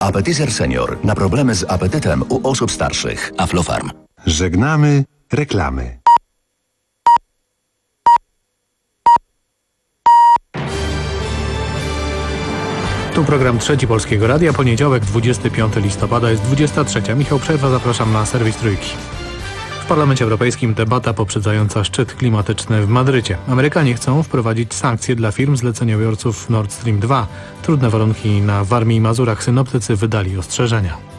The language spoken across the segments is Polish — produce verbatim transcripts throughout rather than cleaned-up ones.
Appetizer Senior na problemy z apetytem u osób starszych. Aflofarm. Żegnamy reklamy. Tu program Trzeci Polskiego Radia, poniedziałek, dwudziestego piątego listopada, jest dwudziesta trzecia. Michał Przerwa, zapraszam na serwis Trójki. W Parlamencie Europejskim debata poprzedzająca szczyt klimatyczny w Madrycie. Amerykanie chcą wprowadzić sankcje dla firm zleceniobiorców Nord Stream dwa. Trudne warunki na Warmii i Mazurach. Synoptycy wydali ostrzeżenia.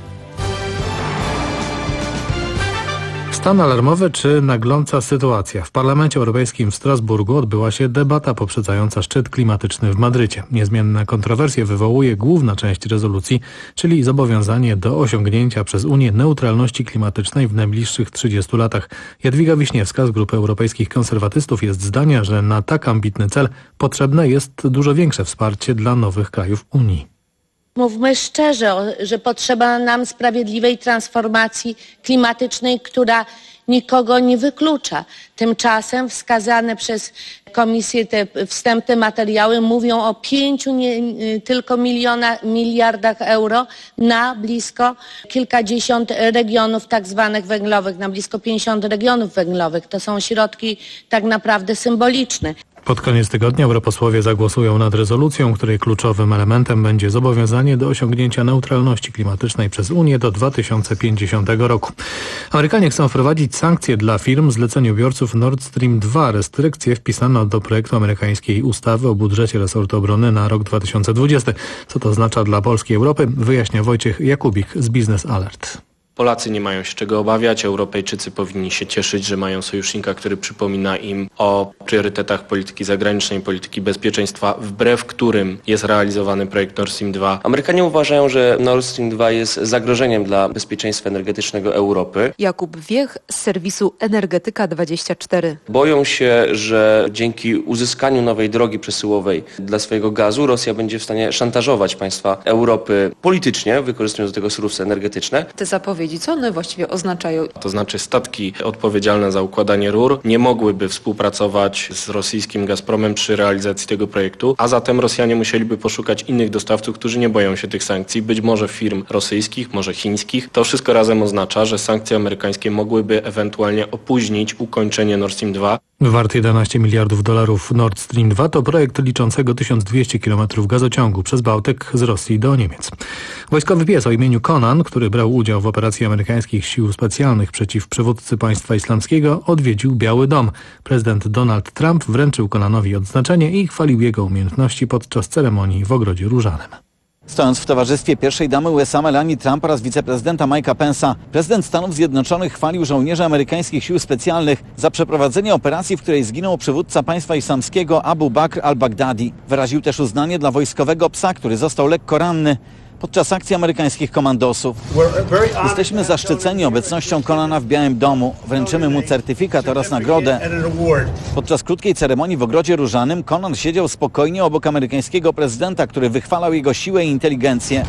Stan alarmowy czy nagląca sytuacja? W Parlamencie Europejskim w Strasburgu odbyła się debata poprzedzająca szczyt klimatyczny w Madrycie. Niezmienne kontrowersje wywołuje główna część rezolucji, czyli zobowiązanie do osiągnięcia przez Unię neutralności klimatycznej w najbliższych trzydziestu latach. Jadwiga Wiśniewska z Grupy Europejskich Konserwatystów jest zdania, że na tak ambitny cel potrzebne jest dużo większe wsparcie dla nowych krajów Unii. Mówmy szczerze, że potrzeba nam sprawiedliwej transformacji klimatycznej, która nikogo nie wyklucza. Tymczasem wskazane przez Komisję te wstępne materiały mówią o pięciu nie, tylko miliona, miliardach euro na blisko kilkadziesiąt regionów tak zwanych węglowych, na blisko pięćdziesiąt regionów węglowych. To są środki tak naprawdę symboliczne. Pod koniec tygodnia europosłowie zagłosują nad rezolucją, której kluczowym elementem będzie zobowiązanie do osiągnięcia neutralności klimatycznej przez Unię do dwa tysiące pięćdziesiątego roku. Amerykanie chcą wprowadzić sankcje dla firm zleceniobiorców Nord Stream dwa. Restrykcje wpisano do projektu amerykańskiej ustawy o budżecie resortu obrony na rok dwa tysiące dwudziesty. Co to oznacza dla Polski i Europy? Wyjaśnia Wojciech Jakubik z Business Alert. Polacy nie mają się czego obawiać, Europejczycy powinni się cieszyć, że mają sojusznika, który przypomina im o priorytetach polityki zagranicznej, polityki bezpieczeństwa, wbrew którym jest realizowany projekt Nord Stream dwa. Amerykanie uważają, że Nord Stream dwa jest zagrożeniem dla bezpieczeństwa energetycznego Europy. Jakub Wiech z serwisu Energetyka dwadzieścia cztery. Boją się, że dzięki uzyskaniu nowej drogi przesyłowej dla swojego gazu Rosja będzie w stanie szantażować państwa Europy politycznie, wykorzystując do tego surowce energetyczne. Te zapowiedzi, co one właściwie oznaczają? To znaczy statki odpowiedzialne za układanie rur nie mogłyby współpracować z rosyjskim Gazpromem przy realizacji tego projektu, a zatem Rosjanie musieliby poszukać innych dostawców, którzy nie boją się tych sankcji, być może firm rosyjskich, może chińskich. To wszystko razem oznacza, że sankcje amerykańskie mogłyby ewentualnie opóźnić ukończenie Nord Stream dwa. Wart jedenaście miliardów dolarów Nord Stream dwa to projekt liczącego tysiąc dwieście kilometrów gazociągu przez Bałtyk z Rosji do Niemiec. Wojskowy pies o imieniu Conan, który brał udział w operacji amerykańskich sił specjalnych przeciw przywódcy państwa islamskiego, odwiedził Biały Dom. Prezydent Donald Trump wręczył Conanowi odznaczenie i chwalił jego umiejętności podczas ceremonii w Ogrodzie Różanym. Stojąc w towarzystwie pierwszej damy U S A Melanie Trump oraz wiceprezydenta Mike'a Pence'a, prezydent Stanów Zjednoczonych chwalił żołnierzy amerykańskich sił specjalnych za przeprowadzenie operacji, w której zginął przywódca państwa islamskiego Abu Bakr al-Baghdadi. Wyraził też uznanie dla wojskowego psa, który został lekko ranny podczas akcji amerykańskich komandosów. Jesteśmy zaszczyceni obecnością Conana w Białym Domu. Wręczymy mu certyfikat oraz nagrodę. Podczas krótkiej ceremonii w Ogrodzie Różanym Conan siedział spokojnie obok amerykańskiego prezydenta, który wychwalał jego siłę i inteligencję.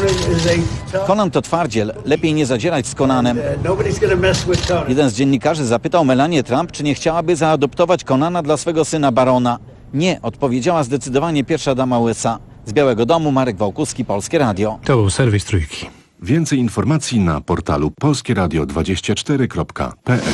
Conan to twardziel. Lepiej nie zadzierać z Conanem. Jeden z dziennikarzy zapytał Melanię Trump, czy nie chciałaby zaadoptować Conana dla swego syna Barona. Nie, odpowiedziała zdecydowanie pierwsza dama U S A. Z Białego Domu Marek Wałkuski, Polskie Radio. To był serwis Trójki. Więcej informacji na portalu polskie radio dwadzieścia cztery kropka p l.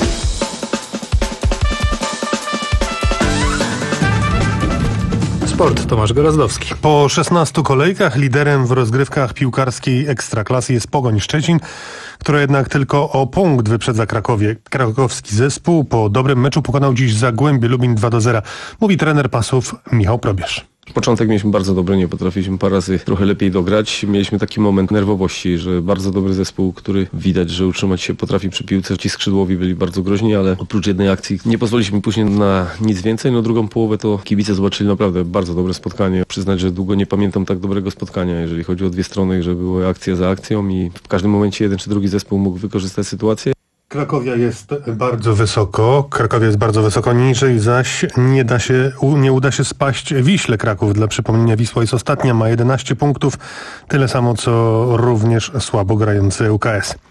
Sport, Tomasz Gorazdowski. Po szesnastu kolejkach liderem w rozgrywkach piłkarskiej Ekstraklasy jest Pogoń Szczecin, która jednak tylko o punkt wyprzedza Krakowie. Krakowski zespół po dobrym meczu pokonał dziś Zagłębie Lubin dwa do zera. Mówi trener Pasów Michał Probierz. Początek mieliśmy bardzo dobry, nie potrafiliśmy parę razy trochę lepiej dograć. Mieliśmy taki moment nerwowości, że bardzo dobry zespół, który widać, że utrzymać się potrafi przy piłce. Ci skrzydłowi byli bardzo groźni, ale oprócz jednej akcji nie pozwoliliśmy później na nic więcej. No drugą połowę to kibice zobaczyli naprawdę bardzo dobre spotkanie. Przyznać, że długo nie pamiętam tak dobrego spotkania, jeżeli chodzi o dwie strony, że były akcja za akcją i w każdym momencie jeden czy drugi zespół mógł wykorzystać sytuację. Krakowia jest bardzo wysoko, Krakowia jest bardzo wysoko, niżej zaś nie da się, nie uda się spaść Wiśle Kraków. Dla przypomnienia Wisła jest ostatnia, ma jedenaście punktów, tyle samo co również słabo grający U K S.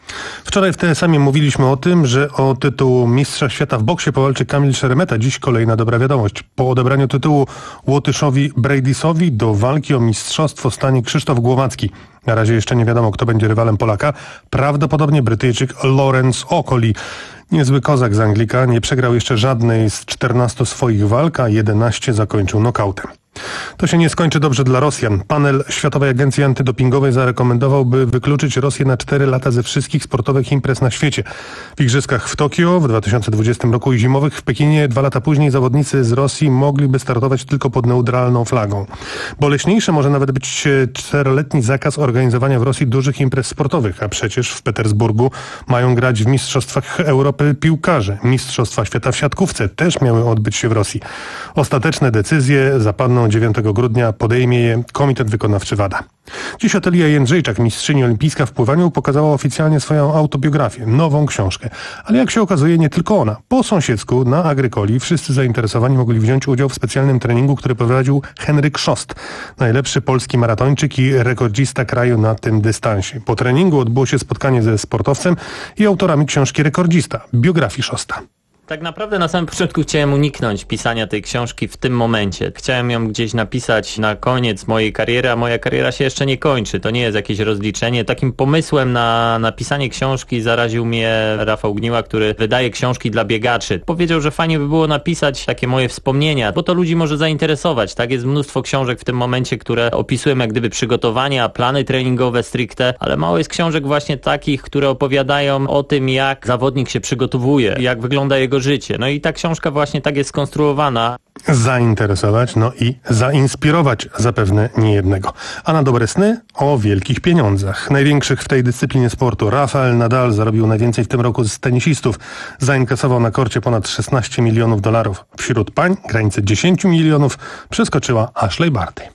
Wczoraj w T S M-ie mówiliśmy o tym, że o tytuł mistrza świata w boksie powalczy Kamil Szeremeta. Dziś kolejna dobra wiadomość. Po odebraniu tytułu Łotyszowi Bradysowi do walki o mistrzostwo stanie Krzysztof Głowacki. Na razie jeszcze nie wiadomo, kto będzie rywalem Polaka. Prawdopodobnie Brytyjczyk Lawrence Okoli. Niezły kozak z Anglika, nie przegrał jeszcze żadnej z czternastu swoich walk, a jedenaście zakończył nokautem. To się nie skończy dobrze dla Rosjan. Panel Światowej Agencji Antydopingowej zarekomendował, by wykluczyć Rosję na cztery lata ze wszystkich sportowych imprez na świecie. W Igrzyskach w Tokio w dwa tysiące dwudziestym roku i zimowych w Pekinie dwa lata później zawodnicy z Rosji mogliby startować tylko pod neutralną flagą. Boleśniejszy może nawet być czteroletni zakaz organizowania w Rosji dużych imprez sportowych, a przecież w Petersburgu mają grać w Mistrzostwach Europy piłkarze. Mistrzostwa Świata w siatkówce też miały odbyć się w Rosji. Ostateczne decyzje zapadną dziewiątego grudnia, podejmie je Komitet Wykonawczy WADA. Dziś Otylia Jędrzejczak, mistrzyni olimpijska w pływaniu, pokazała oficjalnie swoją autobiografię, nową książkę. Ale jak się okazuje, nie tylko ona. Po sąsiedzku na Agrykoli wszyscy zainteresowani mogli wziąć udział w specjalnym treningu, który prowadził Henryk Szost, najlepszy polski maratończyk i rekordzista kraju na tym dystansie. Po treningu odbyło się spotkanie ze sportowcem i autorami książki Rekordzista, biografii Szosta. Tak naprawdę na samym początku chciałem uniknąć pisania tej książki w tym momencie. Chciałem ją gdzieś napisać na koniec mojej kariery, a moja kariera się jeszcze nie kończy. To nie jest jakieś rozliczenie. Takim pomysłem na napisanie książki zaraził mnie Rafał Gniła, który wydaje książki dla biegaczy. Powiedział, że fajnie by było napisać takie moje wspomnienia, bo to ludzi może zainteresować. Tak, jest mnóstwo książek w tym momencie, które opisują jak gdyby przygotowania, plany treningowe stricte, ale mało jest książek właśnie takich, które opowiadają o tym, jak zawodnik się przygotowuje, jak wygląda jego życie. No i ta książka właśnie tak jest skonstruowana. Zainteresować, no i zainspirować zapewne niejednego. A na dobre sny o wielkich pieniądzach. Największych w tej dyscyplinie sportu. Rafael Nadal zarobił najwięcej w tym roku z tenisistów. Zainkasował na korcie ponad szesnaście milionów dolarów. Wśród pań granicę dziesięć milionów przeskoczyła Ashley Barty.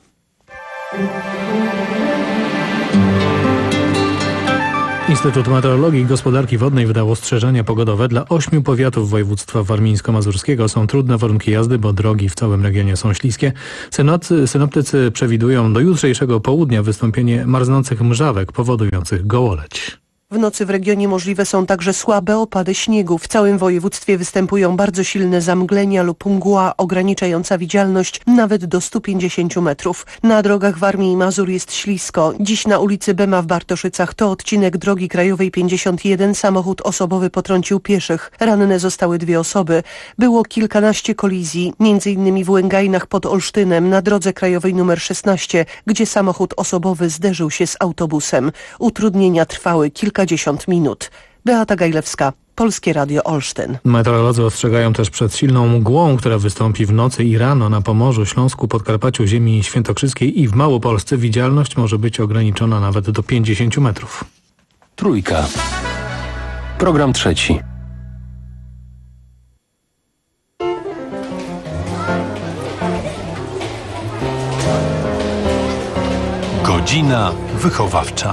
Instytut Meteorologii i Gospodarki Wodnej wydał ostrzeżenia pogodowe dla ośmiu powiatów województwa warmińsko-mazurskiego. Są trudne warunki jazdy, bo drogi w całym regionie są śliskie. Synoptycy, synoptycy przewidują do jutrzejszego południa wystąpienie marznących mrzawek powodujących gołoleć. W nocy w regionie możliwe są także słabe opady śniegu. W całym województwie występują bardzo silne zamglenia lub mgła ograniczająca widzialność nawet do stu pięćdziesięciu metrów. Na drogach Warmii i Mazur jest ślisko. Dziś na ulicy Bema w Bartoszycach to odcinek drogi krajowej pięćdziesiąt jeden. Samochód osobowy potrącił pieszych. Ranne zostały dwie osoby. Było kilkanaście kolizji, między innymi w Łęgajnach pod Olsztynem na drodze krajowej numer szesnaście, gdzie samochód osobowy zderzył się z autobusem. Utrudnienia trwały kilka Kilkadziesiąt minut. Beata Gajlewska, Polskie Radio Olsztyn. Meteorolodzy ostrzegają też przed silną mgłą, która wystąpi w nocy i rano na Pomorzu, Śląsku, Podkarpaciu, ziemi świętokrzyskiej i w Małopolsce. Widzialność może być ograniczona nawet do pięćdziesięciu metrów. Trójka. Program trzeci. Godzina wychowawcza.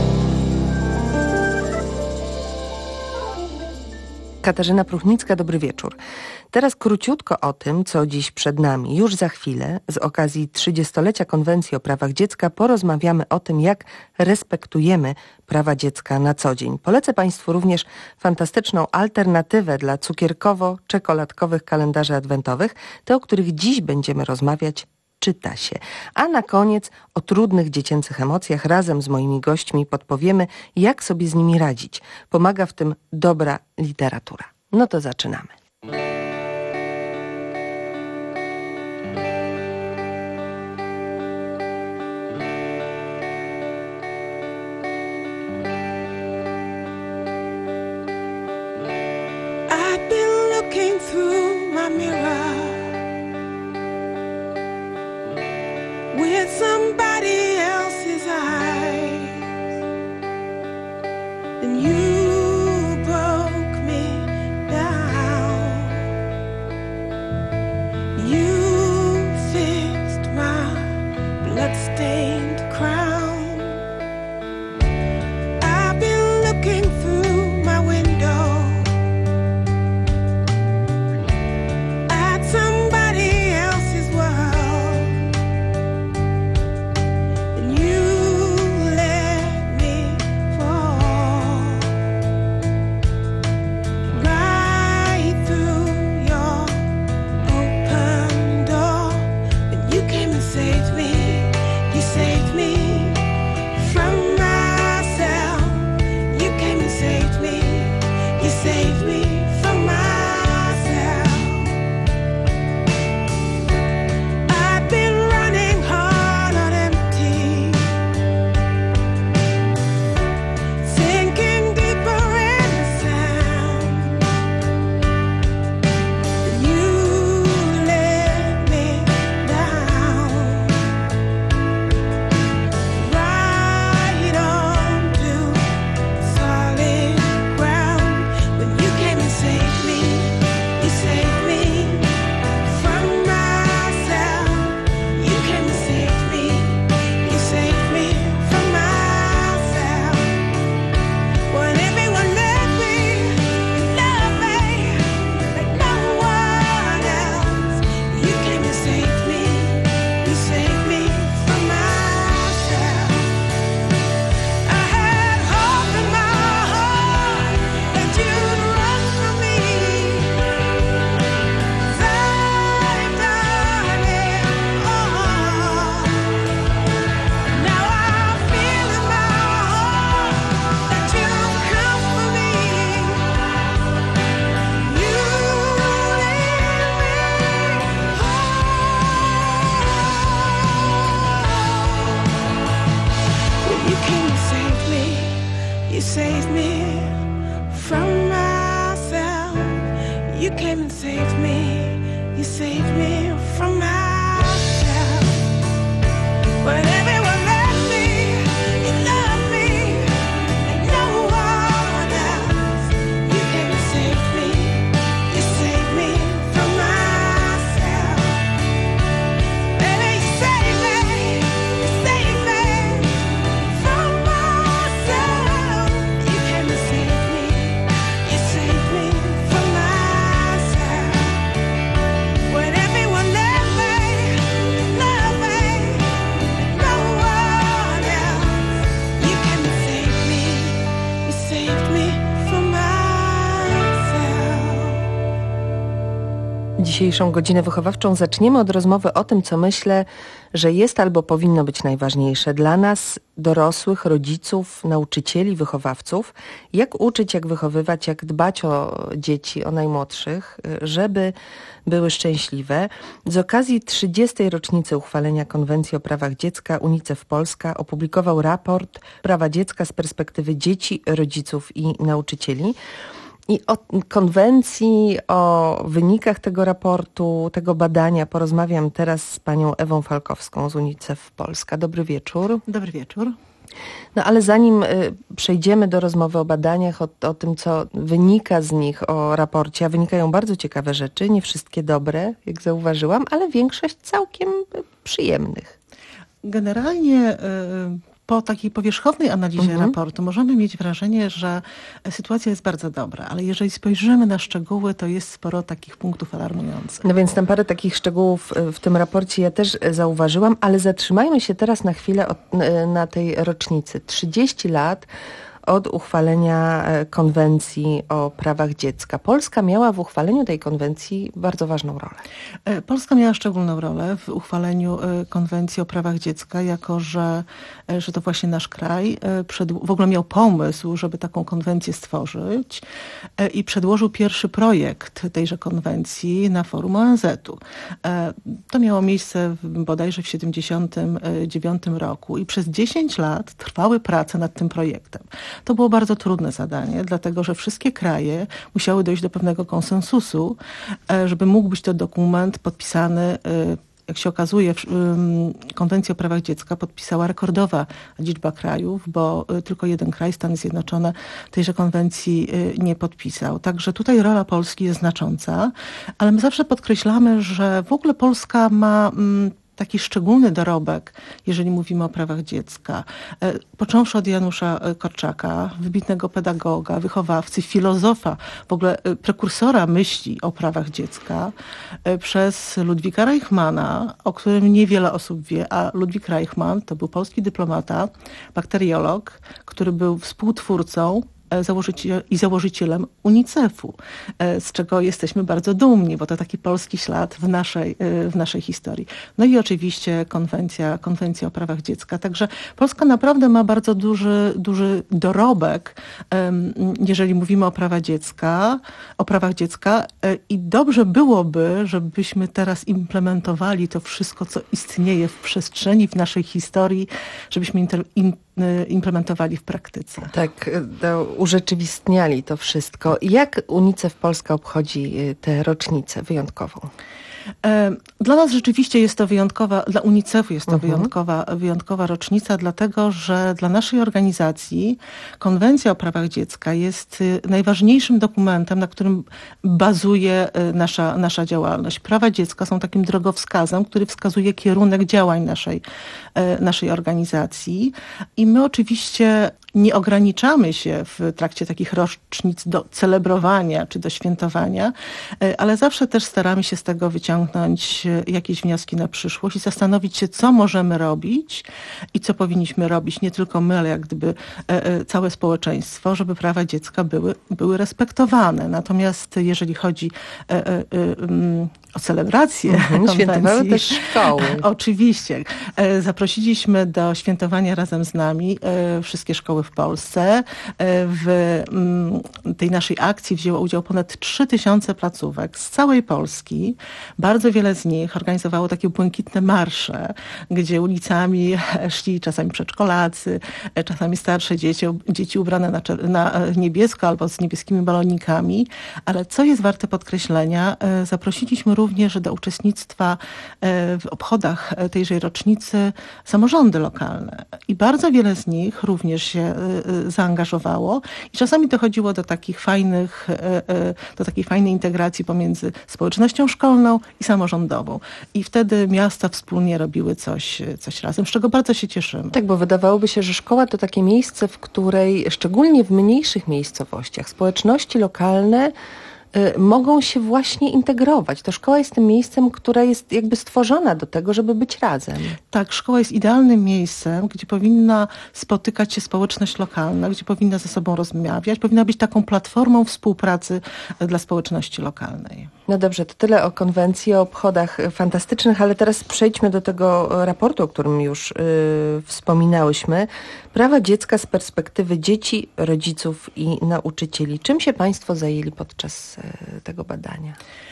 Katarzyna Pruchnicka, dobry wieczór. Teraz króciutko o tym, co dziś przed nami. Już za chwilę, z okazji trzydziestolecia Konwencji o prawach dziecka, porozmawiamy o tym, jak respektujemy prawa dziecka na co dzień. Polecę Państwu również fantastyczną alternatywę dla cukierkowo-czekoladkowych kalendarzy adwentowych. Te, o których dziś będziemy rozmawiać, czyta się. A na koniec o trudnych dziecięcych emocjach razem z moimi gośćmi podpowiemy, jak sobie z nimi radzić. Pomaga w tym dobra literatura. No to zaczynamy. I've been looking through my mirror with somebody else's eyes, and you broke me down. saved me from myself. You came and saved me. You saved me from myself. When everyone left me, you loved me like no one else. You came and saved me. You saved me from myself. Baby, you saved me. You saved me from myself. You came and saved me. You saved me from myself. When everyone left me, loved me like no one else. You came and saved me. You saved me from myself. Dzisiejszą godzinę wychowawczą zaczniemy od rozmowy o tym, co myślę, że jest albo powinno być najważniejsze dla nas, dorosłych, rodziców, nauczycieli, wychowawców. Jak uczyć, jak wychowywać, jak dbać o dzieci, o najmłodszych, żeby były szczęśliwe. Z okazji trzydziestej rocznicy uchwalenia Konwencji o prawach dziecka UNICEF Polska opublikował raport Prawa dziecka z perspektywy dzieci, rodziców i nauczycieli. I o konwencji, o wynikach tego raportu, tego badania porozmawiam teraz z panią Ewą Falkowską z UNICEF Polska. Dobry wieczór. Dobry wieczór. No ale zanim y, przejdziemy do rozmowy o badaniach, o, o tym, co wynika z nich, o raporcie, a wynikają bardzo ciekawe rzeczy, nie wszystkie dobre, jak zauważyłam, ale większość całkiem y, przyjemnych. Generalnie y po takiej powierzchownej analizie Mhm. raportu możemy mieć wrażenie, że sytuacja jest bardzo dobra, ale jeżeli spojrzymy na szczegóły, to jest sporo takich punktów alarmujących. No więc tam parę takich szczegółów w tym raporcie ja też zauważyłam, ale zatrzymajmy się teraz na chwilę od, na tej rocznicy. trzydzieści lat od uchwalenia konwencji o prawach dziecka. Polska miała w uchwaleniu tej konwencji bardzo ważną rolę. Polska miała szczególną rolę w uchwaleniu konwencji o prawach dziecka, jako że, że to właśnie nasz kraj przed, w ogóle miał pomysł, żeby taką konwencję stworzyć i przedłożył pierwszy projekt tejże konwencji na forum O N Z u. To miało miejsce bodajże w siedemdziesiątym dziewiątym roku i przez dziesięć lat trwały prace nad tym projektem. To było bardzo trudne zadanie, dlatego że wszystkie kraje musiały dojść do pewnego konsensusu, żeby mógł być to dokument podpisany, jak się okazuje, Konwencję o prawach dziecka podpisała rekordowa liczba krajów, bo tylko jeden kraj, Stany Zjednoczone, tejże konwencji nie podpisał. Także tutaj rola Polski jest znacząca, ale my zawsze podkreślamy, że w ogóle Polska ma taki szczególny dorobek, jeżeli mówimy o prawach dziecka. Począwszy od Janusza Korczaka, wybitnego pedagoga, wychowawcy, filozofa, w ogóle prekursora myśli o prawach dziecka, przez Ludwika Reichmana, o którym niewiele osób wie, a Ludwik Reichman to był polski dyplomata, bakteriolog, który był współtwórcą Założyciel, i założycielem UNICEF-u, z czego jesteśmy bardzo dumni, bo to taki polski ślad w naszej, w naszej historii. No i oczywiście konwencja, konwencja o prawach dziecka. Także Polska naprawdę ma bardzo duży, duży dorobek, jeżeli mówimy o prawa dziecka, o prawach dziecka i dobrze byłoby, żebyśmy teraz implementowali to wszystko, co istnieje w przestrzeni, w naszej historii, żebyśmy inter, in, implementowali w praktyce. Tak, to urzeczywistniali to wszystko. Jak UNICEF Polska obchodzi tę rocznicę wyjątkową? Dla nas rzeczywiście jest to wyjątkowa, dla UNICEF-u jest to Mhm. wyjątkowa, wyjątkowa rocznica, dlatego że dla naszej organizacji Konwencja o prawach dziecka jest najważniejszym dokumentem, na którym bazuje nasza, nasza działalność. Prawa dziecka są takim drogowskazem, który wskazuje kierunek działań naszej, naszej organizacji i my oczywiście nie ograniczamy się w trakcie takich rocznic do celebrowania czy do świętowania, ale zawsze też staramy się z tego wyciągnąć jakieś wnioski na przyszłość i zastanowić się, co możemy robić i co powinniśmy robić, nie tylko my, ale jak gdyby całe społeczeństwo, żeby prawa dziecka były, były respektowane. Natomiast jeżeli chodzi o celebrację Mhm, świętowały też szkoły. Oczywiście. Zaprosiliśmy do świętowania razem z nami wszystkie szkoły w Polsce. W tej naszej akcji wzięło udział ponad trzy tysiące placówek z całej Polski. Bardzo wiele z nich organizowało takie błękitne marsze, gdzie ulicami szli czasami przedszkolacy, czasami starsze dzieci, dzieci ubrane na, na niebiesko albo z niebieskimi balonikami. Ale co jest warte podkreślenia, zaprosiliśmy również do uczestnictwa w obchodach tejże rocznicy samorządy lokalne. I bardzo wiele z nich również się zaangażowało i czasami dochodziło do takich fajnych, do takiej fajnej integracji pomiędzy społecznością szkolną i samorządową. I wtedy miasta wspólnie robiły coś, coś razem, z czego bardzo się cieszymy. Tak, bo wydawałoby się, że szkoła to takie miejsce, w której, szczególnie w mniejszych miejscowościach, społeczności lokalne mogą się właśnie integrować. To szkoła jest tym miejscem, które jest jakby stworzona do tego, żeby być razem. Tak, szkoła jest idealnym miejscem, gdzie powinna spotykać się społeczność lokalna, gdzie powinna ze sobą rozmawiać, powinna być taką platformą współpracy dla społeczności lokalnej. No dobrze, to tyle o konwencji, o obchodach fantastycznych, ale teraz przejdźmy do tego raportu, o którym już yy, wspominałyśmy. Prawa dziecka z perspektywy dzieci, rodziców i nauczycieli. Czym się Państwo zajęli podczas yy, tego badania?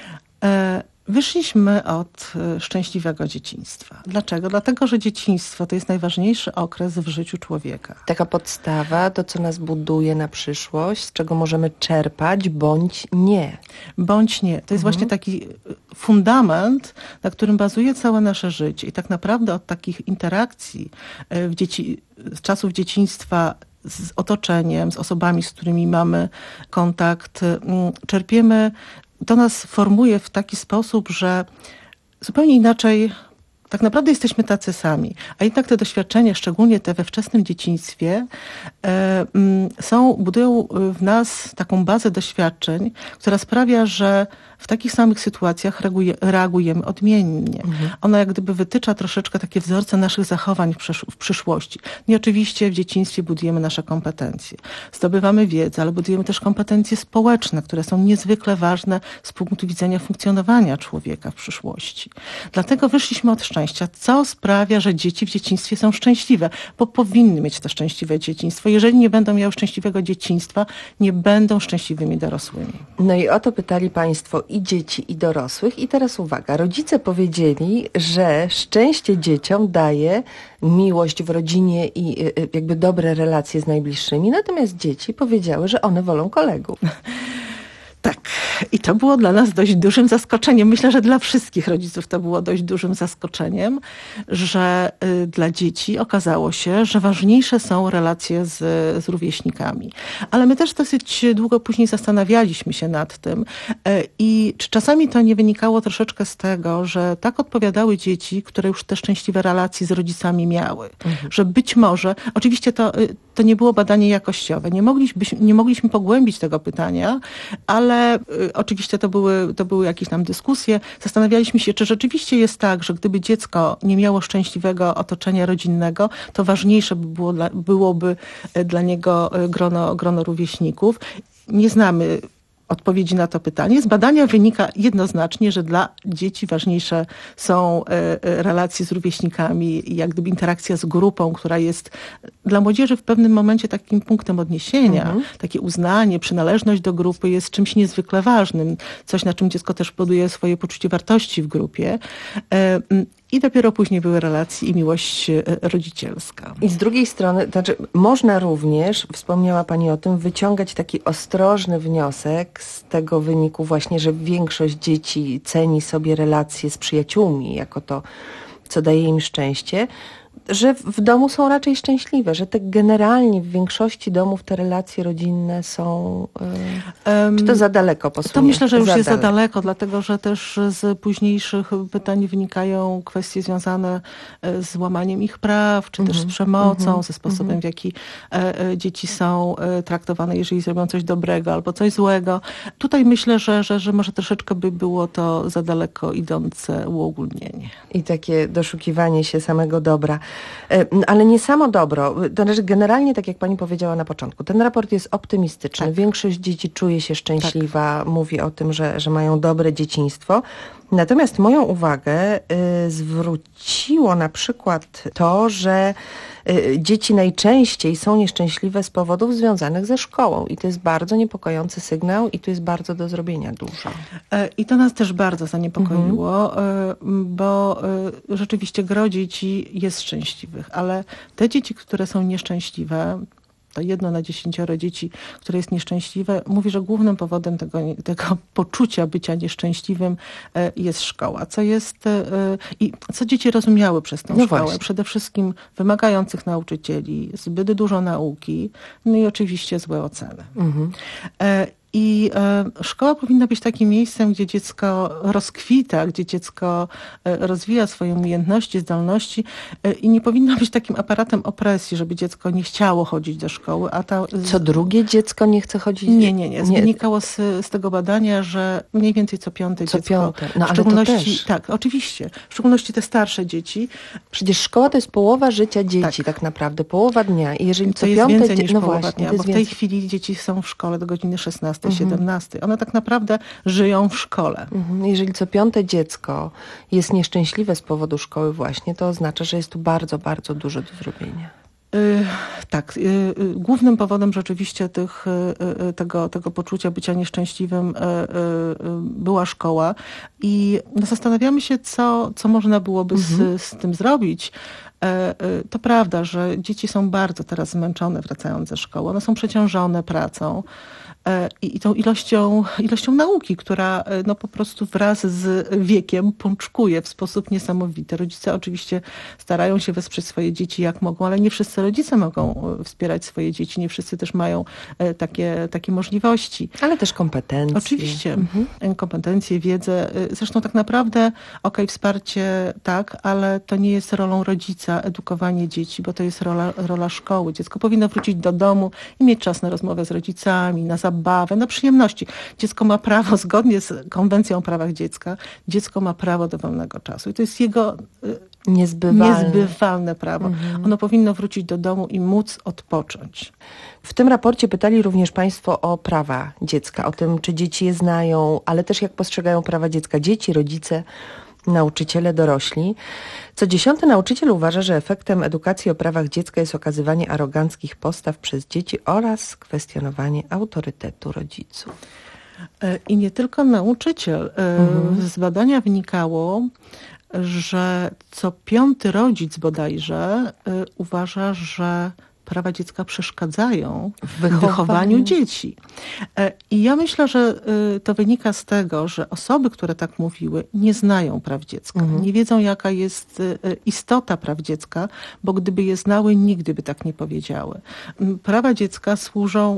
E- Wyszliśmy od szczęśliwego dzieciństwa. Dlaczego? Dlatego, że dzieciństwo to jest najważniejszy okres w życiu człowieka. Taka podstawa, to co nas buduje na przyszłość, z czego możemy czerpać, bądź nie. Bądź nie. To jest mhm. właśnie taki fundament, na którym bazuje całe nasze życie. I tak naprawdę od takich interakcji w dzieci, z czasów dzieciństwa z otoczeniem, z osobami, z którymi mamy kontakt, czerpiemy. To nas formuje w taki sposób, że zupełnie inaczej tak naprawdę jesteśmy tacy sami. A jednak te doświadczenia, szczególnie te we wczesnym dzieciństwie, e, są, budują w nas taką bazę doświadczeń, która sprawia, że w takich samych sytuacjach reaguje, reagujemy odmiennie. Mhm. Ona jak gdyby wytycza troszeczkę takie wzorce naszych zachowań w, przysz- w przyszłości. I oczywiście w dzieciństwie budujemy nasze kompetencje. Zdobywamy wiedzę, ale budujemy też kompetencje społeczne, które są niezwykle ważne z punktu widzenia funkcjonowania człowieka w przyszłości. Dlatego wyszliśmy od szczęścia. Co sprawia, że dzieci w dzieciństwie są szczęśliwe? Bo powinny mieć to szczęśliwe dzieciństwo. Jeżeli nie będą miały szczęśliwego dzieciństwa, nie będą szczęśliwymi dorosłymi. No i o to pytali Państwo i dzieci, i dorosłych. I teraz uwaga, rodzice powiedzieli, że szczęście dzieciom daje miłość w rodzinie i jakby dobre relacje z najbliższymi, natomiast dzieci powiedziały, że one wolą kolegów. Tak. I to było dla nas dość dużym zaskoczeniem. Myślę, że dla wszystkich rodziców to było dość dużym zaskoczeniem, że y, dla dzieci okazało się, że ważniejsze są relacje z, z rówieśnikami. Ale my też dosyć długo później zastanawialiśmy się nad tym y, i czy czasami to nie wynikało troszeczkę z tego, że tak odpowiadały dzieci, które już te szczęśliwe relacje z rodzicami miały. Mhm. Że być może, oczywiście to, y, to nie było badanie jakościowe. Nie mogliśmy, nie mogliśmy pogłębić tego pytania, ale Ale y, oczywiście to były, to były jakieś tam dyskusje. Zastanawialiśmy się, czy rzeczywiście jest tak, że gdyby dziecko nie miało szczęśliwego otoczenia rodzinnego, to ważniejsze by było dla, byłoby dla niego grono, grono rówieśników. Nie znamy odpowiedzi na to pytanie. Z badania wynika jednoznacznie, że dla dzieci ważniejsze są relacje z rówieśnikami i jak gdyby interakcja z grupą, która jest dla młodzieży w pewnym momencie takim punktem odniesienia. Mhm. Takie uznanie, przynależność do grupy jest czymś niezwykle ważnym. Coś, na czym dziecko też buduje swoje poczucie wartości w grupie. I dopiero później były relacje i miłość rodzicielska. I z drugiej strony, znaczy można również, wspomniała Pani o tym, wyciągać taki ostrożny wniosek z tego wyniku właśnie, że większość dzieci ceni sobie relacje z przyjaciółmi jako to, co daje im szczęście, że w domu są raczej szczęśliwe, że te generalnie w większości domów te relacje rodzinne są... Yy, czy to za daleko posunięte? To myślę, że już za jest daleko. za daleko, dlatego że też z późniejszych pytań wynikają kwestie związane z łamaniem ich praw, czy mm-hmm. też z przemocą, mm-hmm. ze sposobem, mm-hmm. w jaki e, e, dzieci są e, traktowane, jeżeli zrobią coś dobrego albo coś złego. Tutaj myślę, że, że, że może troszeczkę by było to za daleko idące uogólnienie. I takie doszukiwanie się samego dobra. Ale nie samo dobro. To znaczy generalnie, tak jak pani powiedziała na początku, ten raport jest optymistyczny. Tak. Większość dzieci czuje się szczęśliwa, tak. mówi o tym, że, że mają dobre dzieciństwo. Natomiast moją uwagę y, zwróciło na przykład to, że y, dzieci najczęściej są nieszczęśliwe z powodów związanych ze szkołą. I to jest bardzo niepokojący sygnał i tu jest bardzo do zrobienia dużo. I to nas też bardzo zaniepokoiło, mhm. bo rzeczywiście gro dzieci jest szczęśliwych, ale te dzieci, które są nieszczęśliwe, to jedno na dziesięcioro dzieci, które jest nieszczęśliwe, mówi, że głównym powodem tego, tego poczucia bycia nieszczęśliwym jest szkoła. Co jest i co dzieci rozumiały przez tę no szkołę? Właśnie. Przede wszystkim wymagających nauczycieli, zbyt dużo nauki, no i oczywiście złe oceny. Mhm. I e, szkoła powinna być takim miejscem, gdzie dziecko rozkwita, gdzie dziecko e, rozwija swoje umiejętności, zdolności e, i nie powinna być takim aparatem opresji, żeby dziecko nie chciało chodzić do szkoły. A ta, co drugie dziecko nie chce chodzić? Nie, nie, nie. Wynikało z, z tego badania, że mniej więcej co piąte co dziecko... Piąte. No, w ale szczególności, to też. Tak, oczywiście. W szczególności te starsze dzieci. Przecież szkoła to jest połowa życia dzieci tak, tak naprawdę. Połowa dnia. I jeżeli to co jest piąte... więcej niż no połowa właśnie, dnia, bo w tej więcej. chwili dzieci są w szkole do godziny szesnastej, siedemnastej. One tak naprawdę żyją w szkole. Jeżeli co piąte dziecko jest nieszczęśliwe z powodu szkoły właśnie, to oznacza, że jest tu bardzo, bardzo dużo do zrobienia. Yy, tak. Yy, głównym powodem rzeczywiście tych, yy, tego, tego poczucia bycia nieszczęśliwym yy, yy, była szkoła. I no, zastanawiamy się, co, co można byłoby mhm. z, z tym zrobić. To prawda, że dzieci są bardzo teraz zmęczone wracając ze szkoły. One są przeciążone pracą i, i tą ilością, ilością nauki, która no, po prostu wraz z wiekiem pączkuje w sposób niesamowity. Rodzice oczywiście starają się wesprzeć swoje dzieci jak mogą, ale nie wszyscy rodzice mogą wspierać swoje dzieci. Nie wszyscy też mają takie, takie możliwości. Ale też kompetencje. Oczywiście. Mhm. Kompetencje, wiedzę. Zresztą tak naprawdę, okej, wsparcie tak, ale to nie jest rolą rodzica edukowanie dzieci, bo to jest rola, rola szkoły. Dziecko powinno wrócić do domu i mieć czas na rozmowę z rodzicami, na zabawę, na przyjemności. Dziecko ma prawo, zgodnie z Konwencją o prawach dziecka, dziecko ma prawo do wolnego czasu. I to jest jego niezbywalne, niezbywalne prawo. Mhm. Ono powinno wrócić do domu i móc odpocząć. W tym raporcie pytali również Państwo o prawa dziecka, o tym, czy dzieci je znają, ale też jak postrzegają prawa dziecka dzieci, rodzice, nauczyciele, dorośli. Co dziesiąty nauczyciel uważa, że efektem edukacji o prawach dziecka jest okazywanie aroganckich postaw przez dzieci oraz kwestionowanie autorytetu rodziców. I nie tylko nauczyciel. Mhm. Z badania wynikało, że co piąty rodzic bodajże uważa, że prawa dziecka przeszkadzają w wychowaniu, wychowaniu dzieci. I ja myślę, że to wynika z tego, że osoby, które tak mówiły, nie znają praw dziecka. Mhm. Nie wiedzą, jaka jest istota praw dziecka, bo gdyby je znały, nigdy by tak nie powiedziały. Prawa dziecka służą,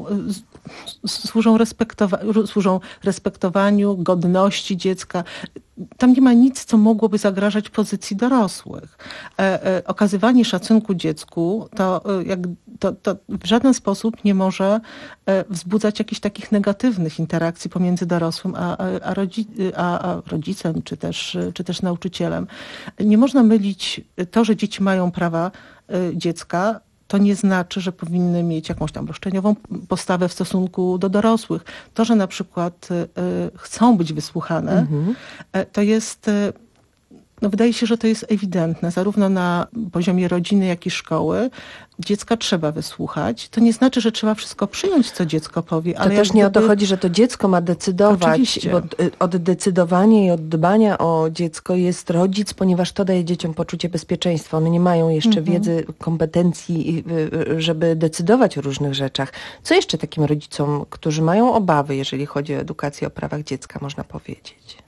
służą, respektowa- służą respektowaniu godności dziecka. Tam nie ma nic, co mogłoby zagrażać pozycji dorosłych. E, e, okazywanie szacunku dziecku to, jak, to, to w żaden sposób nie może e, wzbudzać jakichś takich negatywnych interakcji pomiędzy dorosłym a, a, rodzi, a, a rodzicem, czy też, czy też nauczycielem. Nie można mylić to, że dzieci mają prawa e, dziecka, to nie znaczy, że powinny mieć jakąś tam roszczeniową postawę w stosunku do dorosłych. To, że na przykład y, chcą być wysłuchane, mhm. y, to jest, y, no wydaje się, że to jest ewidentne, zarówno na poziomie rodziny, jak i szkoły. Dziecka trzeba wysłuchać. To nie znaczy, że trzeba wszystko przyjąć, co dziecko powie. To ale też nie gdyby... o to chodzi, że to dziecko ma decydować, Oczywiście. bo od decydowania i od dbania o dziecko jest rodzic, ponieważ to daje dzieciom poczucie bezpieczeństwa. One nie mają jeszcze mhm. wiedzy, kompetencji, żeby decydować o różnych rzeczach. Co jeszcze takim rodzicom, którzy mają obawy, jeżeli chodzi o edukację o prawach dziecka, można powiedzieć?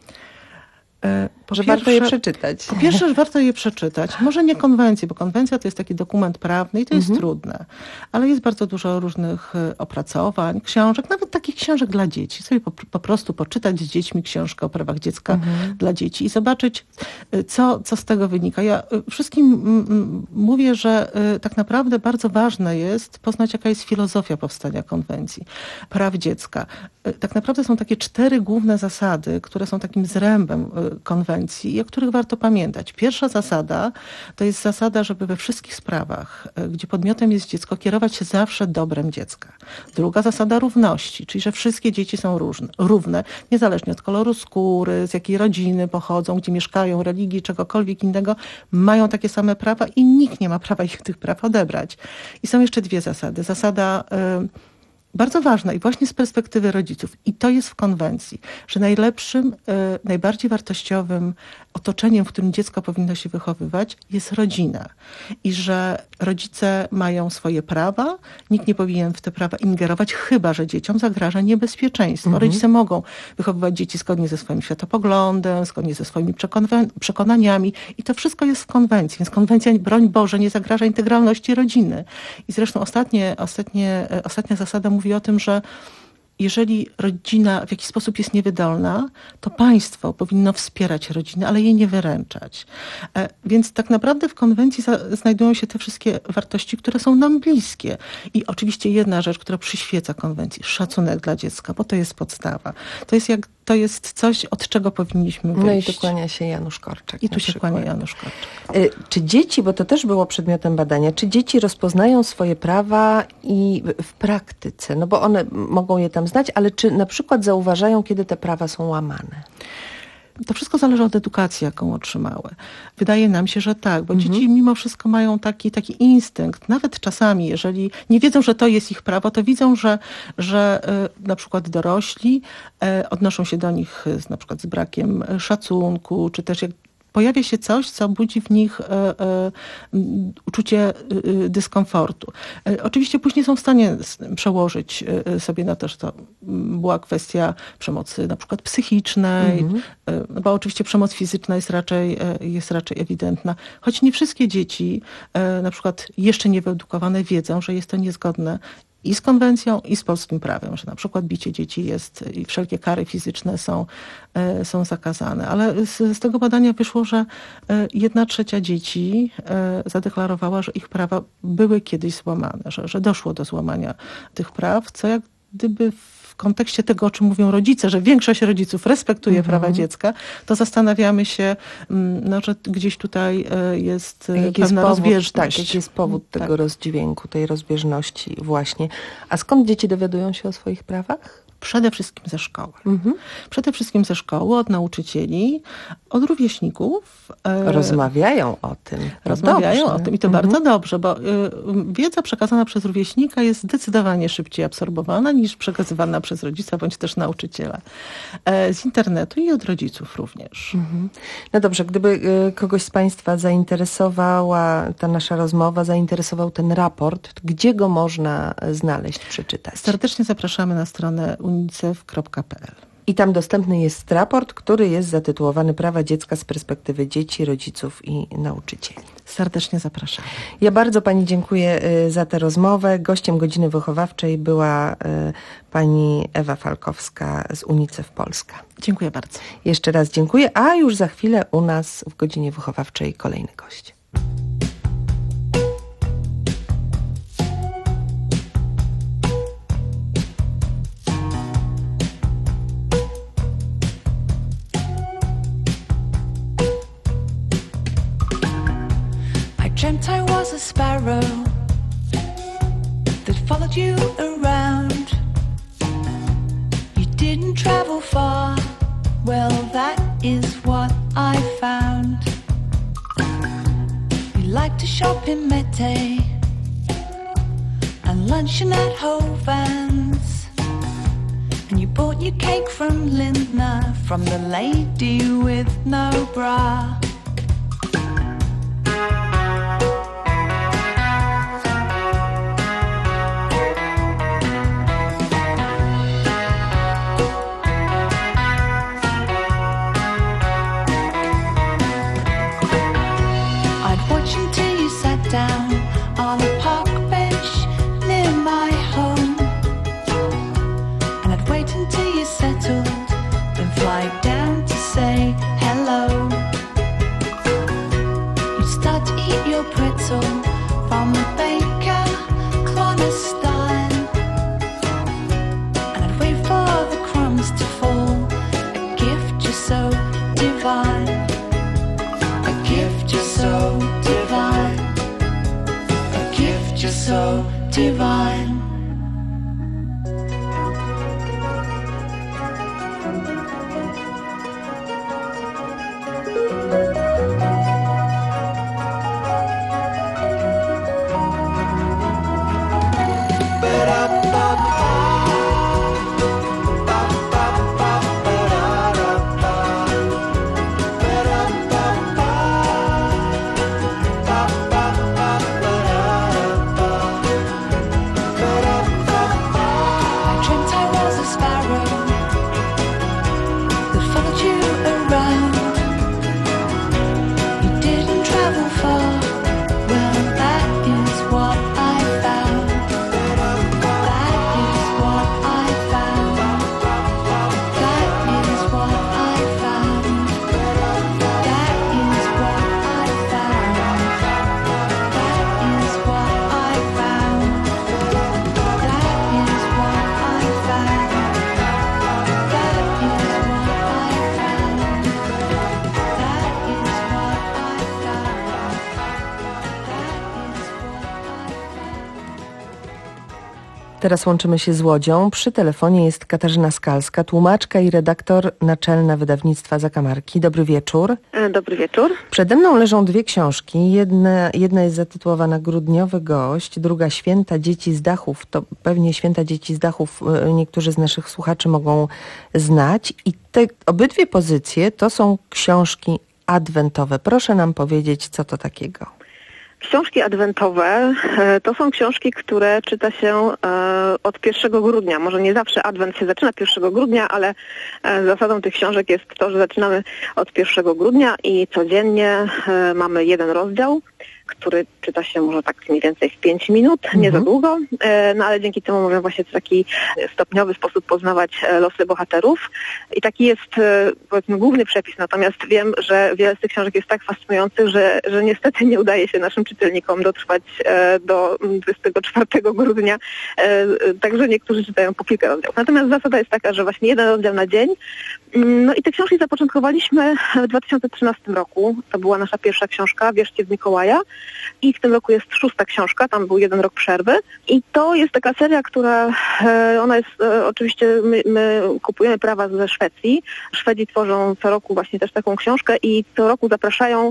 Po że pierwsze, warto je przeczytać. Po pierwsze, że warto je przeczytać. Może nie konwencję, bo konwencja to jest taki dokument prawny i to jest mhm. trudne. Ale jest bardzo dużo różnych opracowań, książek, nawet takich książek dla dzieci. Sobie po, po prostu poczytać z dziećmi książkę o prawach dziecka mhm. dla dzieci i zobaczyć, co, co z tego wynika. Ja wszystkim m, mówię, że tak naprawdę bardzo ważne jest poznać, jaka jest filozofia powstania konwencji praw dziecka. tak naprawdę są takie cztery główne zasady, które są takim zrębem konwencji i o których warto pamiętać. Pierwsza zasada to jest zasada, żeby we wszystkich sprawach, gdzie podmiotem jest dziecko, kierować się zawsze dobrem dziecka. Druga zasada równości, czyli że wszystkie dzieci są różne, równe, niezależnie od koloru skóry, z jakiej rodziny pochodzą, gdzie mieszkają, religii, czegokolwiek innego, mają takie same prawa i nikt nie ma prawa ich tych praw odebrać. I są jeszcze dwie zasady. Zasada y, bardzo ważna i właśnie z perspektywy rodziców, i to jest w konwencji, że najlepszym, y, najbardziej wartościowym otoczeniem, w którym dziecko powinno się wychowywać, jest rodzina. I że rodzice mają swoje prawa, nikt nie powinien w te prawa ingerować, chyba że dzieciom zagraża niebezpieczeństwo. Mhm. Rodzice mogą wychowywać dzieci zgodnie ze swoim światopoglądem, zgodnie ze swoimi przekonaniami i to wszystko jest w konwencji. Więc konwencja, broń Boże, nie zagraża integralności rodziny. I zresztą ostatnie, ostatnie, ostatnia zasada mówi o tym, że jeżeli rodzina w jakiś sposób jest niewydolna, to państwo powinno wspierać rodzinę, ale jej nie wyręczać. Więc tak naprawdę w konwencji znajdują się te wszystkie wartości, które są nam bliskie. I oczywiście jedna rzecz, która przyświeca konwencji, szacunek dla dziecka, bo to jest podstawa. To jest jak To jest coś, od czego powinniśmy wyjść. No i tu kłania się Janusz Korczak. I tu się kłania Janusz Korczak. Y, czy dzieci, bo to też było przedmiotem badania, czy dzieci rozpoznają swoje prawa i w praktyce? No bo one mogą je tam znać, ale czy na przykład zauważają, kiedy te prawa są łamane? To wszystko zależy od edukacji, jaką otrzymały. Wydaje nam się, że tak, bo Mhm. dzieci mimo wszystko mają taki, taki instynkt. Nawet czasami, jeżeli nie wiedzą, że to jest ich prawo, to widzą, że, że y, na przykład dorośli y, odnoszą się do nich y, na przykład z brakiem szacunku, czy też jak pojawia się coś, co budzi w nich e, e, uczucie e, dyskomfortu. E, oczywiście później są w stanie przełożyć e, sobie na to, że to była kwestia przemocy na przykład psychicznej, mm-hmm. e, bo oczywiście przemoc fizyczna jest raczej, e, jest raczej ewidentna. Choć nie wszystkie dzieci, e, na przykład jeszcze niewyedukowane, wiedzą, że jest to niezgodne i z konwencją, i z polskim prawem, że na przykład bicie dzieci jest i wszelkie kary fizyczne są, e, są zakazane. Ale z, z tego badania wyszło, że e, jedna trzecia dzieci e, zadeklarowała, że ich prawa były kiedyś złamane, że, że doszło do złamania tych praw, co jak gdyby w kontekście tego, o czym mówią rodzice, że większość rodziców respektuje mhm. prawa dziecka, to zastanawiamy się, no, że gdzieś tutaj jest jaki pewna jest powód, rozbieżność. Tak, jaki jest powód tak. tego rozdźwięku, tej rozbieżności właśnie. A skąd dzieci dowiadują się o swoich prawach? Przede wszystkim ze szkoły. Mhm. Przede wszystkim ze szkoły, od nauczycieli, od rówieśników. Rozmawiają o tym. To Rozmawiają dobrze. o tym i to mhm. bardzo dobrze, bo y, wiedza przekazana przez rówieśnika jest zdecydowanie szybciej absorbowana niż przekazywana przez rodzica bądź też nauczyciela. E, z internetu i od rodziców również. Mhm. No dobrze, gdyby y, kogoś z Państwa zainteresowała ta nasza rozmowa, zainteresował ten raport, to gdzie go można znaleźć, przeczytać? Serdecznie zapraszamy na stronę unicef kropka p l. I tam dostępny jest raport, który jest zatytułowany Prawa dziecka z perspektywy dzieci, rodziców i nauczycieli. Serdecznie zapraszam. Ja bardzo Pani dziękuję za tę rozmowę. Gościem Godziny Wychowawczej była pani Ewa Falkowska z UNICEF Polska. Dziękuję bardzo. Jeszcze raz dziękuję, a już za chwilę u nas w Godzinie Wychowawczej kolejny gość. Dreamt I was a sparrow that followed you around. You didn't travel far, well that is what I found. You liked to shop in Mette and luncheon at Hovans, and you bought your cake from Lindner, from the lady with no bra. Down on a park bench near my home, and I'd wait until you settled, then fly down to say hello. so divine. Teraz łączymy się z Łodzią. Przy telefonie jest Katarzyna Skalska, tłumaczka i redaktor naczelna wydawnictwa Zakamarki. Dobry wieczór. Dobry wieczór. Przede mną leżą dwie książki. Jedna, jedna jest zatytułowana Grudniowy gość, druga Święta dzieci z dachów. To pewnie Święta dzieci z dachów niektórzy z naszych słuchaczy mogą znać. I te obydwie pozycje to są książki adwentowe. Proszę nam powiedzieć, co to takiego. Książki adwentowe to są książki, które czyta się od pierwszego grudnia. Może nie zawsze adwent się zaczyna pierwszego grudnia, ale zasadą tych książek jest to, że zaczynamy od pierwszego grudnia i codziennie mamy jeden rozdział, który czyta się może tak mniej więcej w pięć minut, mhm. nie za długo, no ale dzięki temu mamy właśnie w taki stopniowy sposób poznawać losy bohaterów i taki jest powiedzmy główny przepis, natomiast wiem, że wiele z tych książek jest tak fascynujących, że, że niestety nie udaje się naszym czytelnikom dotrwać do dwudziestego czwartego grudnia, także niektórzy czytają po kilka rozdziałów. Natomiast zasada jest taka, że właśnie jeden rozdział na dzień. No i te książki zapoczątkowaliśmy w dwa tysiące trzynastym roku. To była nasza pierwsza książka, Wierzcie w Mikołaja. I w tym roku jest szósta książka, tam był jeden rok przerwy. I to jest taka seria, która, ona jest, oczywiście my, my kupujemy prawa ze Szwecji. Szwedzi tworzą co roku właśnie też taką książkę i co roku zapraszają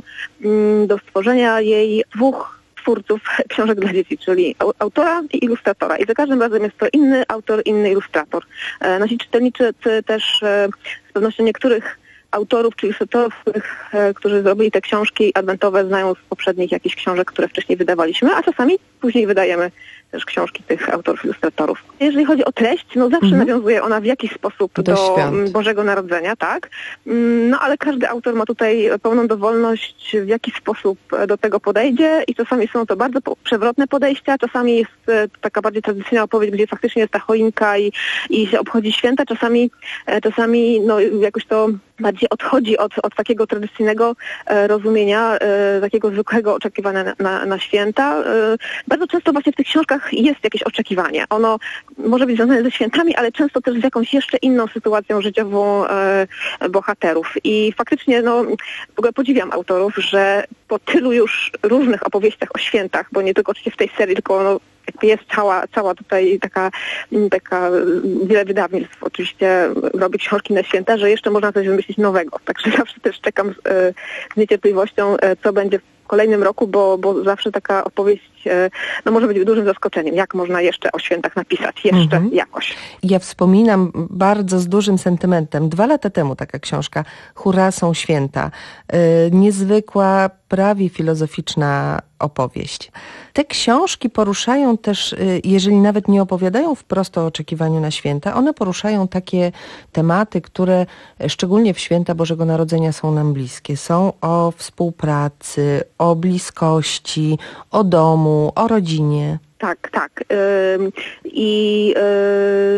do stworzenia jej dwóch twórców książek dla dzieci, czyli autora i ilustratora. I za każdym razem jest to inny autor, inny ilustrator. Nasi czytelnicy też z pewnością niektórych autorów czy ilustratorów, których, którzy zrobili te książki adwentowe, znają z poprzednich jakichś książek, które wcześniej wydawaliśmy, a czasami później wydajemy też książki tych autorów, ilustratorów. Jeżeli chodzi o treść, no zawsze mhm. nawiązuje ona w jakiś sposób do, do Bożego Narodzenia, tak? No ale każdy autor ma tutaj pełną dowolność, w jaki sposób do tego podejdzie i czasami są to bardzo przewrotne podejścia, czasami jest taka bardziej tradycyjna opowieść, gdzie faktycznie jest ta choinka i, i się obchodzi święta, czasami, czasami no jakoś to bardziej odchodzi od, od takiego tradycyjnego e, rozumienia, e, takiego zwykłego oczekiwania na, na, na święta. E, bardzo często właśnie w tych książkach jest jakieś oczekiwanie. Ono może być związane ze świętami, ale często też z jakąś jeszcze inną sytuacją życiową e, bohaterów. I faktycznie no, w ogóle podziwiam autorów, że po tylu już różnych opowieściach o świętach, bo nie tylko oczywiście w tej serii, tylko no, jest cała, cała tutaj taka, taka wiele wydawnictw oczywiście robi książki na święta, że jeszcze można coś wymyślić nowego. Także zawsze też czekam z, z niecierpliwością, co będzie w kolejnym roku, bo, bo zawsze taka opowieść no, może być dużym zaskoczeniem. Jak można jeszcze o świętach napisać? Jeszcze mhm. jakoś. Ja wspominam bardzo z dużym sentymentem. Dwa lata temu taka książka Hurra, są święta. Yy, niezwykła, prawie filozoficzna opowieść. Te książki poruszają też, jeżeli nawet nie opowiadają wprost o oczekiwaniu na święta, one poruszają takie tematy, które szczególnie w święta Bożego Narodzenia są nam bliskie. Są o współpracy, o bliskości, o domu, o rodzinie. Tak, tak. I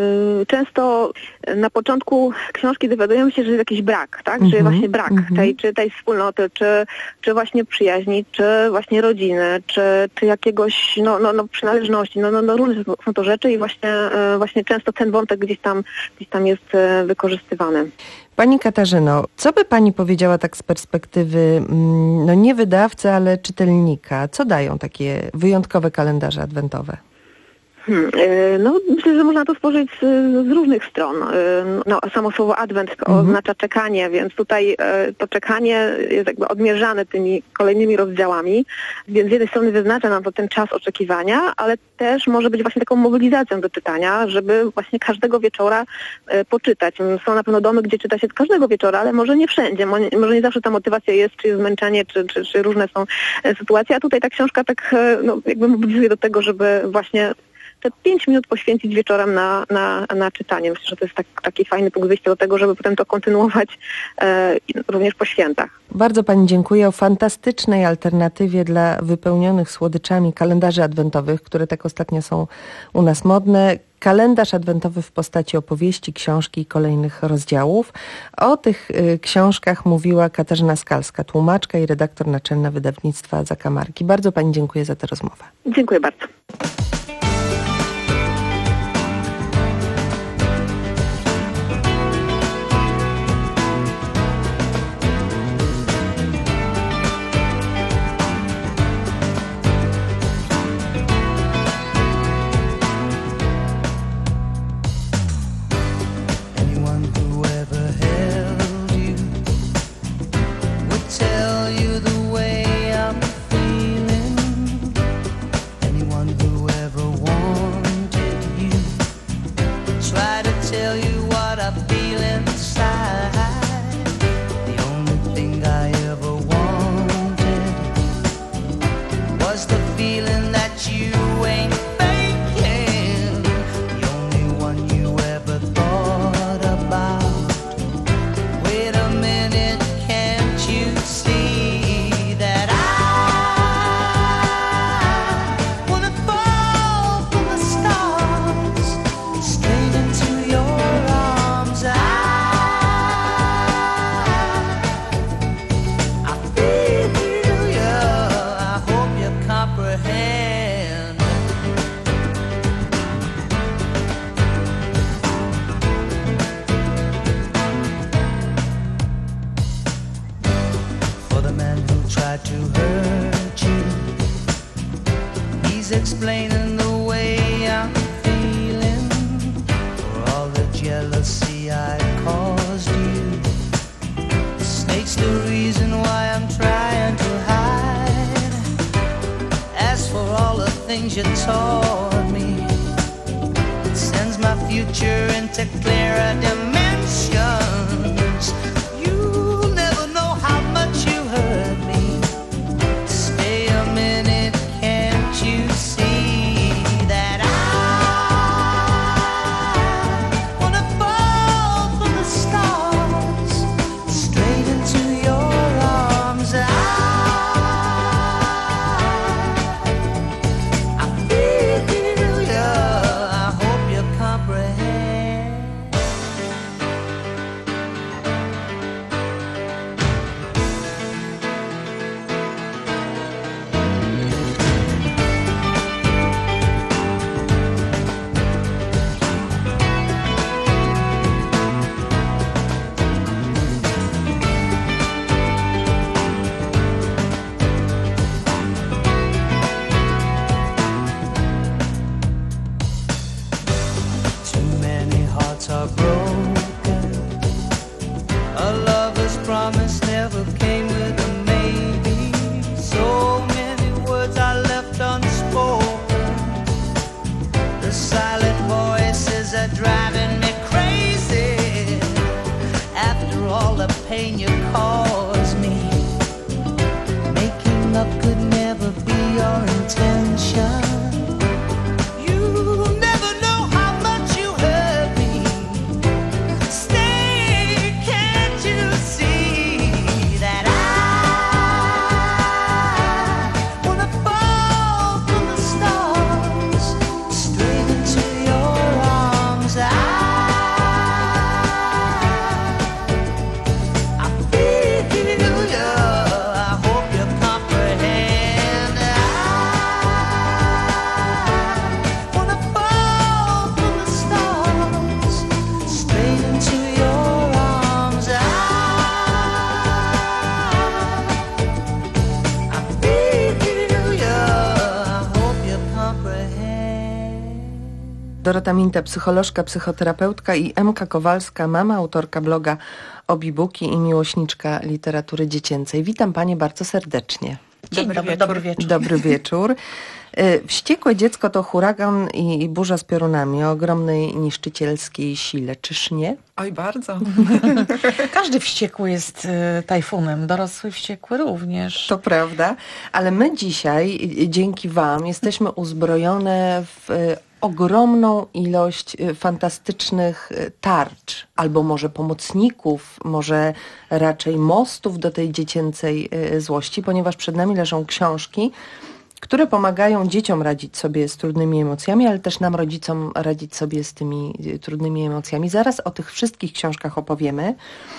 często na początku książki dowiadujemy się, że jest jakiś brak, tak? Mhm. Że właśnie brak Mhm. tej, czy tej wspólnoty, czy, czy właśnie przyjaźni, czy właśnie rodziny, czy, czy jakiegoś no, no, no przynależności, no, no, no różne są to rzeczy i właśnie, e, właśnie często ten wątek gdzieś tam, gdzieś tam jest e, wykorzystywany. Pani Katarzyno, co by Pani powiedziała tak z perspektywy, no nie wydawcy, ale czytelnika? Co dają takie wyjątkowe kalendarze adwentowe? Hmm, no myślę, że można to spojrzeć z, z różnych stron. No, samo słowo adwent Mhm. oznacza czekanie, więc tutaj to czekanie jest jakby odmierzane tymi kolejnymi rozdziałami, więc z jednej strony wyznacza nam to ten czas oczekiwania, ale też może być właśnie taką mobilizacją do czytania, żeby właśnie każdego wieczora poczytać. Są na pewno domy, gdzie czyta się każdego wieczora, ale może nie wszędzie, może nie zawsze ta motywacja jest, czy jest zmęczenie, czy, czy, czy różne są sytuacje, a tutaj ta książka tak no, jakby mobilizuje do tego, żeby właśnie te pięć minut poświęcić wieczorem na, na, na czytanie. Myślę, że to jest tak, taki fajny punkt wyjścia do tego, żeby potem to kontynuować e, również po świętach. Bardzo Pani dziękuję. O fantastycznej alternatywie dla wypełnionych słodyczami kalendarzy adwentowych, które tak ostatnio są u nas modne. Kalendarz adwentowy w postaci opowieści, książki i kolejnych rozdziałów. O tych y, książkach mówiła Katarzyna Skalska, tłumaczka i redaktor naczelna wydawnictwa Zakamarki. Bardzo Pani dziękuję za tę rozmowę. Dziękuję bardzo. Explaining the way I'm feeling for all the jealousy I caused you. States the reason why I'm trying to hide. As for all the things you taught me, it sends my future into clearer dimensions. You'll never know how much you hurt me. Stay a minute, can't you see that I wanna fall from the stars straight into your arms? I, I feel you, I hope you comprehend. Too many hearts are broken. A lover's promise never came with a maybe. So many words are left unspoken. The silent voices are driving me crazy. After all the pain you caused me, making up could never be your intention. You'll never know how much you hurt me. Stay, can't you see that I wanna fall from the stars straight into your arms? I Dorota Minta, psycholożka, psychoterapeutka i Emka Kowalska, mama, autorka bloga Obibuki i miłośniczka literatury dziecięcej. Witam Panie bardzo serdecznie. Dzień dobry, dobry, dobry wieczór. Dobry wieczór. Wściekłe dziecko to huragan i, i burza z piorunami o ogromnej niszczycielskiej sile, czyż nie? Oj, bardzo. Każdy wściekły jest y, tajfunem, dorosły wściekły również. To prawda, ale my dzisiaj, dzięki Wam, jesteśmy uzbrojone w y, ogromną ilość y, fantastycznych y, tarcz, albo może pomocników, może raczej mostów do tej dziecięcej y, złości, ponieważ przed nami leżą książki, które pomagają dzieciom radzić sobie z trudnymi emocjami, ale też nam, rodzicom, radzić sobie z tymi trudnymi emocjami. Zaraz o tych wszystkich książkach opowiemy,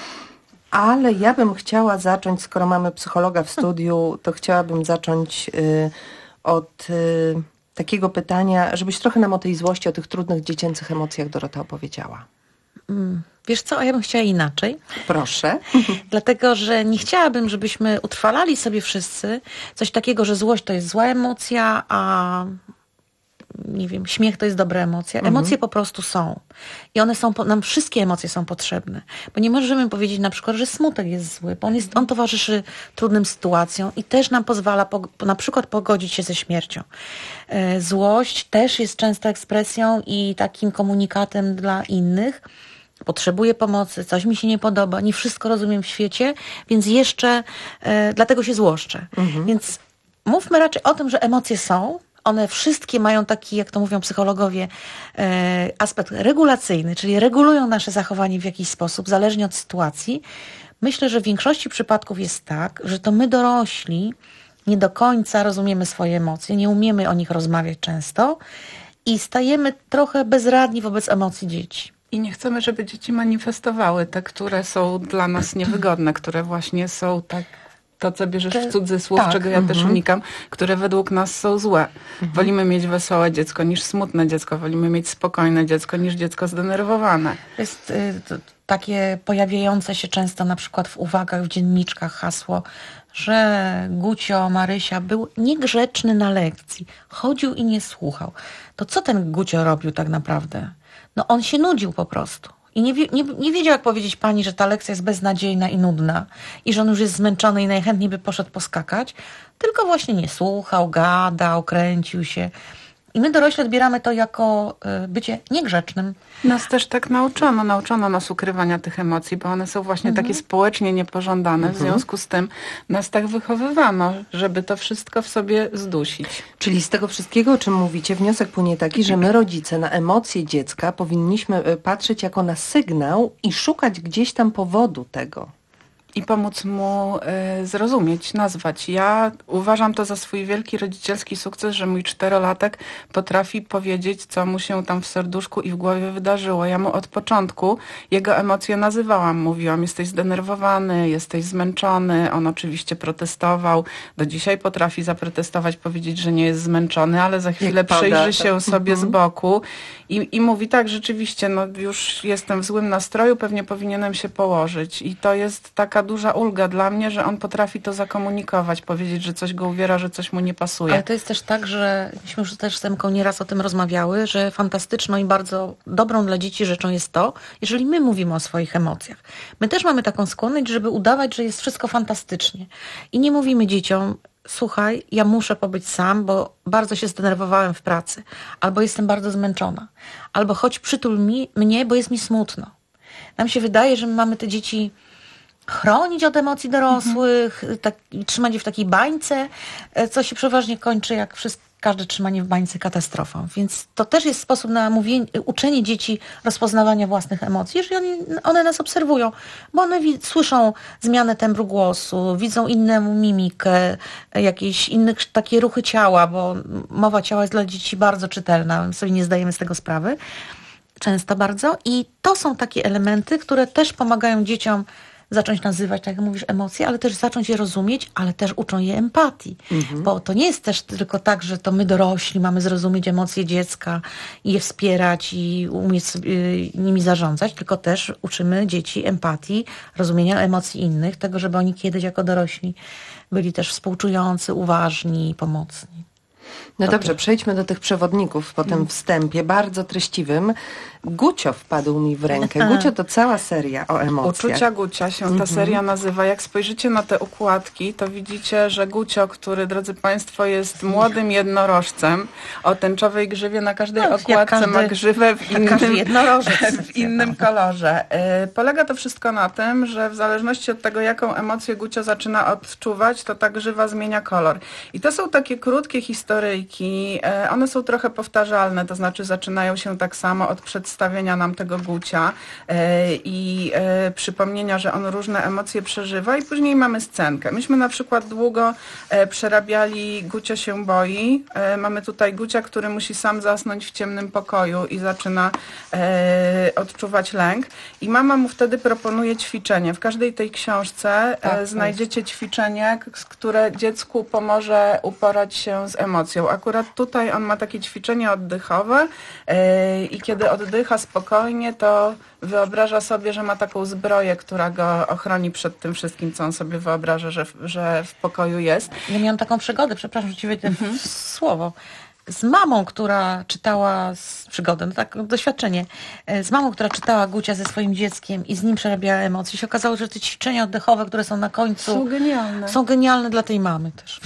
ale ja bym chciała zacząć, skoro mamy psychologa w studiu, to chciałabym zacząć y, od y, takiego pytania, żebyś trochę nam o tej złości, o tych trudnych dziecięcych emocjach, Dorota, opowiedziała. Wiesz co, a ja bym chciała inaczej. Proszę. Dlatego, że nie chciałabym, żebyśmy utrwalali sobie wszyscy coś takiego, że złość to jest zła emocja, a nie wiem, śmiech to jest dobra emocja. Mhm. Emocje po prostu są. I one są, nam wszystkie emocje są potrzebne. Bo nie możemy powiedzieć na przykład, że smutek jest zły, bo on, jest, on towarzyszy trudnym sytuacjom i też nam pozwala po, na przykład pogodzić się ze śmiercią. E, złość też jest często ekspresją i takim komunikatem dla innych. Potrzebuję pomocy, coś mi się nie podoba, nie wszystko rozumiem w świecie, więc jeszcze e, dlatego się złoszczę. Mhm. Więc mówmy raczej o tym, że emocje są. One wszystkie mają taki, jak to mówią psychologowie, e, aspekt regulacyjny, czyli regulują nasze zachowanie w jakiś sposób, zależnie od sytuacji. Myślę, że w większości przypadków jest tak, że to my dorośli nie do końca rozumiemy swoje emocje, nie umiemy o nich rozmawiać często i stajemy trochę bezradni wobec emocji dzieci. I nie chcemy, żeby dzieci manifestowały te, które są dla nas niewygodne, które właśnie są tak, to co bierzesz w cudzysłów, tak, czego ja też unikam, które według nas są złe. Mhm. Wolimy mieć wesołe dziecko niż smutne dziecko, wolimy mieć spokojne dziecko niż dziecko zdenerwowane. To jest y, to, takie pojawiające się często na przykład w uwagach, w dzienniczkach hasło, że Gucio Marysia był niegrzeczny na lekcji, chodził i nie słuchał. To co ten Gucio robił tak naprawdę? No on się nudził po prostu. I nie, nie, nie wiedział, jak powiedzieć pani, że ta lekcja jest beznadziejna i nudna i że on już jest zmęczony i najchętniej by poszedł poskakać, tylko właśnie nie słuchał, gadał, kręcił się. I my dorośli odbieramy to jako y, bycie niegrzecznym. Nas też tak nauczono, nauczono nas ukrywania tych emocji, bo one są właśnie mhm. takie społecznie niepożądane. Mhm. W związku z tym nas tak wychowywano, żeby to wszystko w sobie zdusić. Czyli z tego wszystkiego, o czym mówicie, wniosek płynie taki, że my rodzice na emocje dziecka powinniśmy patrzeć jako na sygnał i szukać gdzieś tam powodu tego. I pomóc mu y, zrozumieć, nazwać. Ja uważam to za swój wielki rodzicielski sukces, że mój czterolatek potrafi powiedzieć, co mu się tam w serduszku i w głowie wydarzyło. Ja mu od początku jego emocje nazywałam. Mówiłam, jesteś zdenerwowany, jesteś zmęczony. On oczywiście protestował. Do dzisiaj potrafi zaprotestować, powiedzieć, że nie jest zmęczony, ale za chwilę przejrzy się sobie z boku i, i mówi tak, rzeczywiście, no już jestem w złym nastroju, pewnie powinienem się położyć. I to jest taka duża ulga dla mnie, że on potrafi to zakomunikować, powiedzieć, że coś go uwiera, że coś mu nie pasuje. Ale to jest też tak, że myśmy już też z Emką nieraz o tym rozmawiały, że fantastyczną i bardzo dobrą dla dzieci rzeczą jest to, jeżeli my mówimy o swoich emocjach. My też mamy taką skłonność, żeby udawać, że jest wszystko fantastycznie. I nie mówimy dzieciom, słuchaj, ja muszę pobyć sam, bo bardzo się zdenerwowałem w pracy, albo jestem bardzo zmęczona, albo chodź przytul mi, mnie, bo jest mi smutno. Nam się wydaje, że my mamy te dzieci chronić od emocji dorosłych, mhm. tak, trzymać je w takiej bańce, co się przeważnie kończy jak wszystko, każde trzymanie w bańce katastrofą. Więc to też jest sposób na mówienie, uczenie dzieci rozpoznawania własnych emocji, jeżeli one, one nas obserwują, bo one wi- słyszą zmianę tembru głosu, widzą inną mimikę, jakieś inne takie ruchy ciała, bo mowa ciała jest dla dzieci bardzo czytelna, my sobie nie zdajemy z tego sprawy, często bardzo. I to są takie elementy, które też pomagają dzieciom zacząć nazywać, tak jak mówisz, emocje, ale też zacząć je rozumieć, ale też uczą je empatii. Mhm. Bo to nie jest też tylko tak, że to my dorośli mamy zrozumieć emocje dziecka i je wspierać i umieć sobie nimi zarządzać, tylko też uczymy dzieci empatii, rozumienia emocji innych, tego, żeby oni kiedyś jako dorośli byli też współczujący, uważni i pomocni. No dobrze, przejdźmy do tych przewodników po tym wstępie, bardzo treściwym. Gucio wpadł mi w rękę. Gucio to cała seria o emocjach. Uczucia Gucia się ta Mhm. seria nazywa. Jak spojrzycie na te układki, to widzicie, że Gucio, który, drodzy Państwo, jest młodym jednorożcem o tęczowej grzywie, na każdej No, jak okładce każdy- ma grzywę w jak każdy innym, jednorożec. w innym kolorze. Y, Polega to wszystko na tym, że w zależności od tego, jaką emocję Gucio zaczyna odczuwać, to ta grzywa zmienia kolor. I to są takie krótkie historyjki. y, One są trochę powtarzalne, to znaczy zaczynają się tak samo od przedstawienia nam tego Gucia y, i y, przypomnienia, że on różne emocje przeżywa i później mamy scenkę. Myśmy na przykład długo y, przerabiali Gucio się boi. Y, Mamy tutaj Gucia, który musi sam zasnąć w ciemnym pokoju i zaczyna y, odczuwać lęk. I mama mu wtedy proponuje ćwiczenie. W każdej tej książce Tak, e, znajdziecie ćwiczenie, k- które dziecku pomoże uporać się z emocją. Akurat tutaj on ma takie ćwiczenie oddechowe e, i kiedy oddycha spokojnie, to wyobraża sobie, że ma taką zbroję, która go ochroni przed tym wszystkim, co on sobie wyobraża, że, w- że w pokoju jest. Ja miałam taką przygodę, przepraszam, że ci wejdę w słowo, z mamą, która czytała z przygodę, no tak, doświadczenie, e, z mamą, która czytała Gucia ze swoim dzieckiem i z nim przerabiała emocje. Się okazało, że te ćwiczenia oddechowe, które są na końcu, Są genialne. są genialne dla tej mamy też.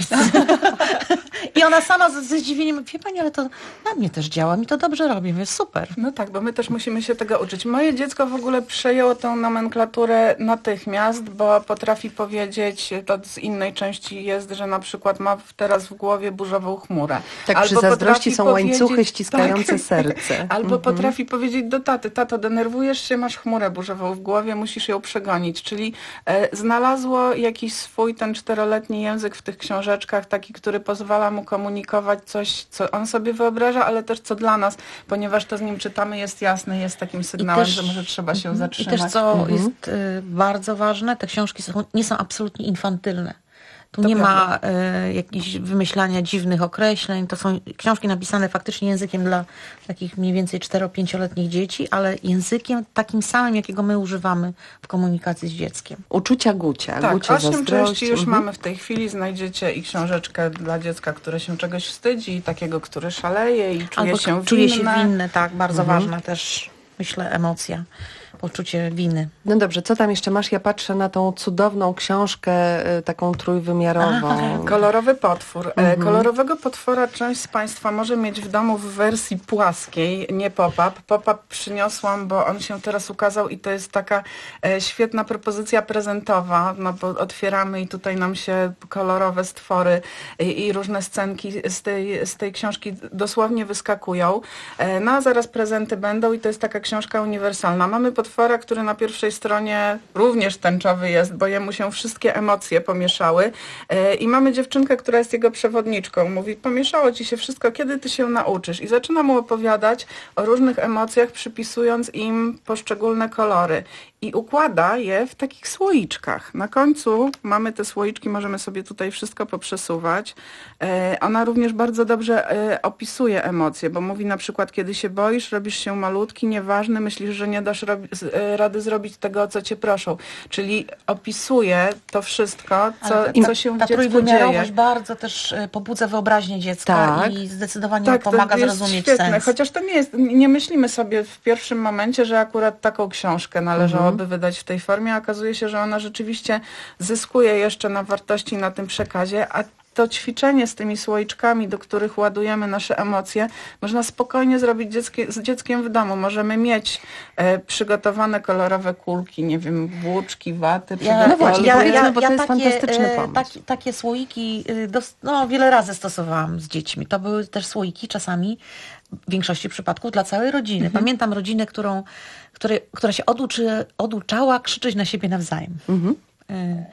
I ona sama ze, ze zdziwieniem, wie pani, ale to na mnie też działa, mi to dobrze robi, mówię, super. No tak, bo my też musimy się tego uczyć. Moje dziecko w ogóle przejęło tę nomenklaturę natychmiast, bo potrafi powiedzieć, to z innej części jest, że na przykład ma teraz w głowie burzową chmurę. Tak, przy Albo zazdrości potrafi są łańcuchy powiedzieć- ściskające tak. serce. Albo Mhm. potrafi powiedzieć do taty, tato, denerwujesz się, masz chmurę burzową w głowie, musisz ją przegonić. Czyli e, znalazło jakiś swój ten czteroletni język w tych książeczkach, taki, który pozwala mu komunikować coś, co on sobie wyobraża, ale też co dla nas, ponieważ to z nim czytamy, jest jasne, jest takim sygnałem, że może trzeba się Mhm. zatrzymać. I też co Mhm. jest y, bardzo ważne, te książki są, nie są absolutnie infantylne. Tu To nie prawda. ma y, jakichś wymyślania dziwnych określeń. To są książki napisane faktycznie językiem dla takich mniej więcej cztero-pięcioletnich dzieci, ale językiem takim samym, jakiego my używamy w komunikacji z dzieckiem. Uczucia Gucia. Tak, Gucia, osiem zazdrość. części już Mhm. mamy w tej chwili. Znajdziecie i książeczkę dla dziecka, które się czegoś wstydzi, i takiego, który szaleje i czuje Albo się czuje winne. się winny, tak, bardzo Mhm. ważna też, myślę, emocja, poczucie winy. No dobrze, co tam jeszcze masz? Ja patrzę na tą cudowną książkę, y, taką trójwymiarową. Kolorowy potwór. E, Mhm. Kolorowego potwora część z Państwa może mieć w domu w wersji płaskiej, nie pop-up. Pop-up przyniosłam, bo on się teraz ukazał i to jest taka e, świetna propozycja prezentowa, no bo otwieramy i tutaj nam się kolorowe stwory i, i różne scenki z tej, z tej książki dosłownie wyskakują. E, no a zaraz prezenty będą i to jest taka książka uniwersalna. Mamy potwora, który na pierwszej stronie również tęczowy jest, bo jemu się wszystkie emocje pomieszały. E, I mamy dziewczynkę, która jest jego przewodniczką. Mówi, pomieszało ci się wszystko, kiedy ty się nauczysz? I zaczyna mu opowiadać o różnych emocjach, przypisując im poszczególne kolory. I układa je w takich słoiczkach. Na końcu mamy te słoiczki, możemy sobie tutaj wszystko poprzesuwać. E, ona również bardzo dobrze e, opisuje emocje, bo mówi na przykład, kiedy się boisz, robisz się malutki, nieważny, myślisz, że nie dasz robi- z- e, rady zrobić tego, o co cię proszą. Czyli opisuje to wszystko, co, Ale co się w ta dziecku trójwymiarowość dzieje. bardzo też y, pobudza wyobraźnię dziecka Tak. i zdecydowanie Tak, pomaga to jest zrozumieć świetne. sens. Chociaż to nie jest, nie myślimy sobie w pierwszym momencie, że akurat taką książkę należałoby Mhm. wydać w tej formie, a okazuje się, że ona rzeczywiście zyskuje jeszcze na wartości na tym przekazie, a to ćwiczenie z tymi słoiczkami, do których ładujemy nasze emocje, można spokojnie zrobić dzieckie, z dzieckiem w domu. Możemy mieć e, przygotowane kolorowe kulki, nie wiem, włóczki, waty, Ja, no właśnie, ja, ja, bo ja to jest takie, fantastyczny e, pomysł. taki- takie słoiki y, dos, no, wiele razy stosowałam z dziećmi. To były też słoiki czasami, w większości przypadków, dla całej rodziny. Mhm. Pamiętam rodzinę, którą, której, która się oduczy, oduczała krzyczeć na siebie nawzajem. Mhm. Y,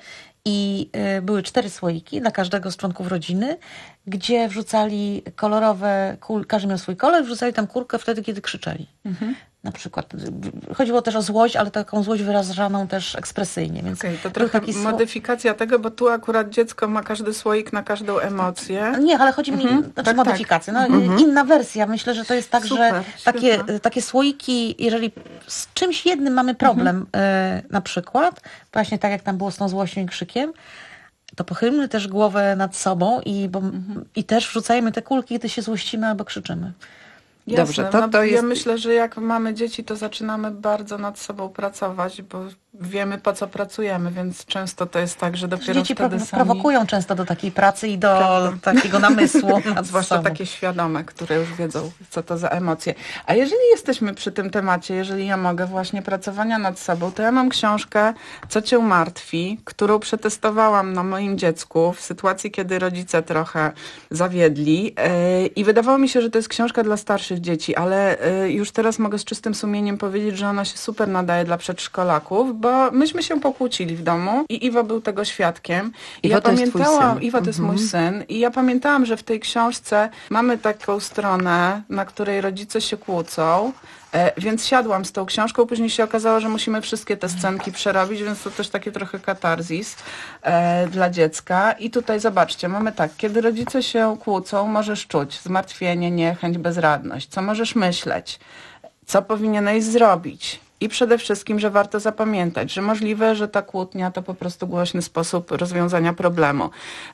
I y, były cztery słoiki dla każdego z członków rodziny, gdzie wrzucali kolorowe, kul, każdy miał swój kolor, wrzucali tam kulkę wtedy, kiedy krzyczeli. Mhm. Na przykład y, chodziło też o złość, ale taką złość wyrażaną też ekspresyjnie. Więc Okej, to był trochę taki sło- modyfikacja tego, bo tu akurat dziecko ma każdy słoik na każdą emocję. Nie, ale chodzi mi, Mhm. znaczy Tak, modyfikacja, tak. no, Mhm. inna wersja. Myślę, że to jest tak, Super, że takie, świetne. takie słoiki, jeżeli z czymś jednym mamy problem, Mhm. e, na przykład, właśnie tak jak tam było z tą złością i krzykiem, to pochylmy też głowę nad sobą i, bo, mhm. i też wrzucajmy te kulki, gdy się złościmy albo krzyczymy. Jasne, Dobrze, to, no, to jest... Ja myślę, że jak mamy dzieci, to zaczynamy bardzo nad sobą pracować, bo wiemy, po co pracujemy, więc często to jest tak, że dopiero Dzieci wtedy pro- sami... prowokują często do takiej pracy i do Prawda. takiego namysłu nad Zwłaszcza sobą. takie świadome, które już wiedzą, co to za emocje. A jeżeli jesteśmy przy tym temacie, jeżeli ja mogę właśnie pracowania nad sobą, to ja mam książkę Co cię martwi, którą przetestowałam na moim dziecku w sytuacji, kiedy rodzice trochę zawiedli yy, i wydawało mi się, że to jest książka dla starszych dzieci, ale yy, już teraz mogę z czystym sumieniem powiedzieć, że ona się super nadaje dla przedszkolaków, bo myśmy się pokłócili w domu i Iwo był tego świadkiem. I Iwo ja to jest twój pamiętałam, syn. Iwo to jest Mhm. mój syn i ja pamiętałam, że w tej książce mamy taką stronę, na której rodzice się kłócą, e, więc siadłam z tą książką, później się okazało, że musimy wszystkie te scenki przerobić, więc to też takie trochę katarzis e, dla dziecka. I tutaj zobaczcie, mamy tak, kiedy rodzice się kłócą, możesz czuć zmartwienie, niechęć, bezradność. Co możesz myśleć? Co powinieneś zrobić? I przede wszystkim, że warto zapamiętać, że możliwe, że ta kłótnia to po prostu głośny sposób rozwiązania problemu,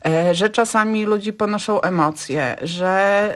że czasami ludzie ponoszą emocje, że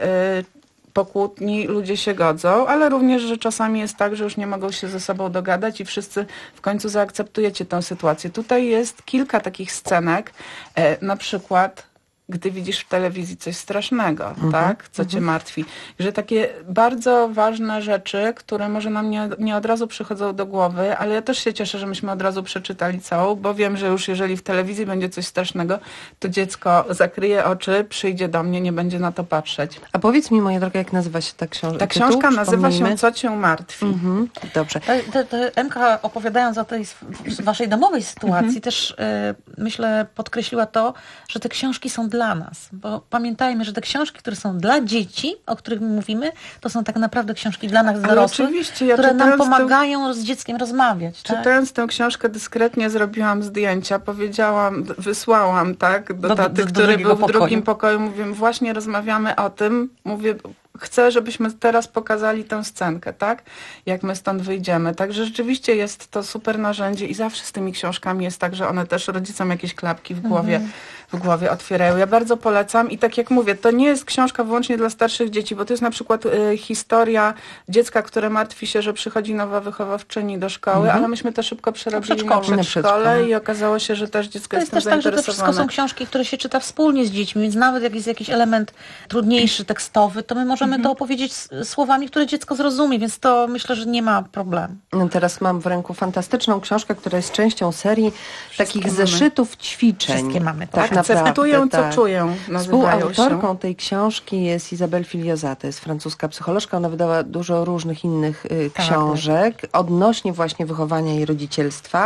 po kłótni ludzie się godzą, ale również, że czasami jest tak, że już nie mogą się ze sobą dogadać i wszyscy w końcu zaakceptujecie tę sytuację. Tutaj jest kilka takich scenek, na przykład gdy widzisz w telewizji coś strasznego, mhm, tak? Co cię martwi. Że takie bardzo ważne rzeczy, które może nam nie, nie od razu przychodzą do głowy, ale ja też się cieszę, że myśmy od razu przeczytali całą, bo wiem, że już jeżeli w telewizji będzie coś strasznego, to dziecko zakryje oczy, przyjdzie do mnie, nie będzie na to patrzeć. A powiedz mi, moja droga, jak nazywa się ta książka? Ta książka Tytuł, nazywa się Co cię martwi. Mhm, dobrze. Te, te, Emka, opowiadając o tej sw- waszej domowej sytuacji, mhm. też y, myślę podkreśliła to, że te książki są dla nas, bo pamiętajmy, że te książki, które są dla dzieci, o których my mówimy, to są tak naprawdę książki dla nas dorosłych, ja które nam pomagają tę, z dzieckiem rozmawiać. Czytając tak? tę książkę dyskretnie zrobiłam zdjęcia, powiedziałam, wysłałam tak do, do taty, do, do który był w pokoju. drugim pokoju, mówię, właśnie rozmawiamy o tym, mówię, chcę, żebyśmy teraz pokazali tę scenkę, tak? Jak my stąd wyjdziemy. Także rzeczywiście jest to super narzędzie i zawsze z tymi książkami jest tak, że one też rodzicom jakieś klapki w głowie, mhm. w głowie otwierają. Ja bardzo polecam i tak jak mówię, to nie jest książka wyłącznie dla starszych dzieci, bo to jest na przykład y, historia dziecka, które martwi się, że przychodzi nowa wychowawczyni do szkoły, mhm. ale myśmy to szybko przerobili na przedszkole, na przedszkole i okazało się, że też dziecko to jest, jest tym też tak, że to wszystko są książki, które się czyta wspólnie z dziećmi, więc nawet jak jest jakiś element trudniejszy, tekstowy, to my możemy Możemy to opowiedzieć słowami, które dziecko zrozumie, więc to myślę, że nie ma problemu. No teraz mam w ręku fantastyczną książkę, która jest częścią serii Wszystkie takich mamy. zeszytów ćwiczeń. Wszystkie mamy. Tak, tak akceptuję, co tak. czuję. Współautorką się. tej książki jest Izabel Filioza, to jest francuska psycholożka. Ona wydała dużo różnych innych y, tak, książek tak. odnośnie właśnie wychowania i rodzicielstwa.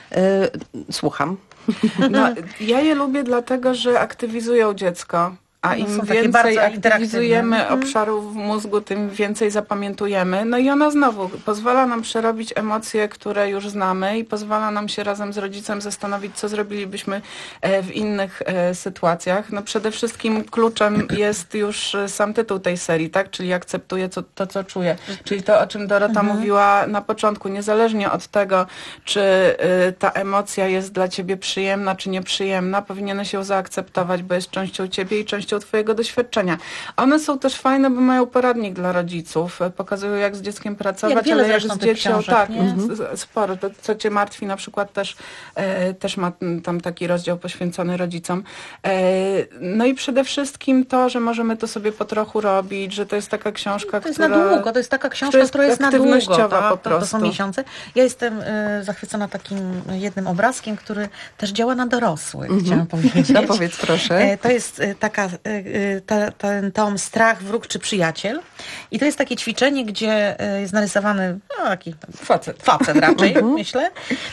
Y, słucham. No, ja je lubię dlatego, że aktywizują dziecko. A im więcej aktywizujemy obszarów w mózgu, tym więcej zapamiętujemy. No i ona znowu pozwala nam przerobić emocje, które już znamy i pozwala nam się razem z rodzicem zastanowić, co zrobilibyśmy w innych sytuacjach. No przede wszystkim kluczem jest już sam tytuł tej serii, tak? Czyli akceptuję to, to co czuję. Czyli to, o czym Dorota mhm. mówiła na początku. Niezależnie od tego, czy ta emocja jest dla ciebie przyjemna, czy nieprzyjemna, powinieneś ją zaakceptować, bo jest częścią ciebie i częścią twojego doświadczenia. One są też fajne, bo mają poradnik dla rodziców. Pokazują, jak z dzieckiem pracować, jak ale jak z dziecią, książek, tak, mhm. sporo. To, co cię martwi, na przykład też, e, też ma tam taki rozdział poświęcony rodzicom. E, no i przede wszystkim to, że możemy to sobie po trochu robić, że to jest taka książka, to jest która... na długo, to jest taka książka, jest która jest na długo. Tak? Po prostu. To, to są miesiące. Ja jestem y, zachwycona takim jednym obrazkiem, który też działa na dorosłych, mhm. chciałam powiedzieć. No powiedz proszę. E, to jest y, taka Ta, ten tom Strach, wróg czy przyjaciel. I to jest takie ćwiczenie, gdzie jest narysowany no, taki facet, facet raczej, myślę.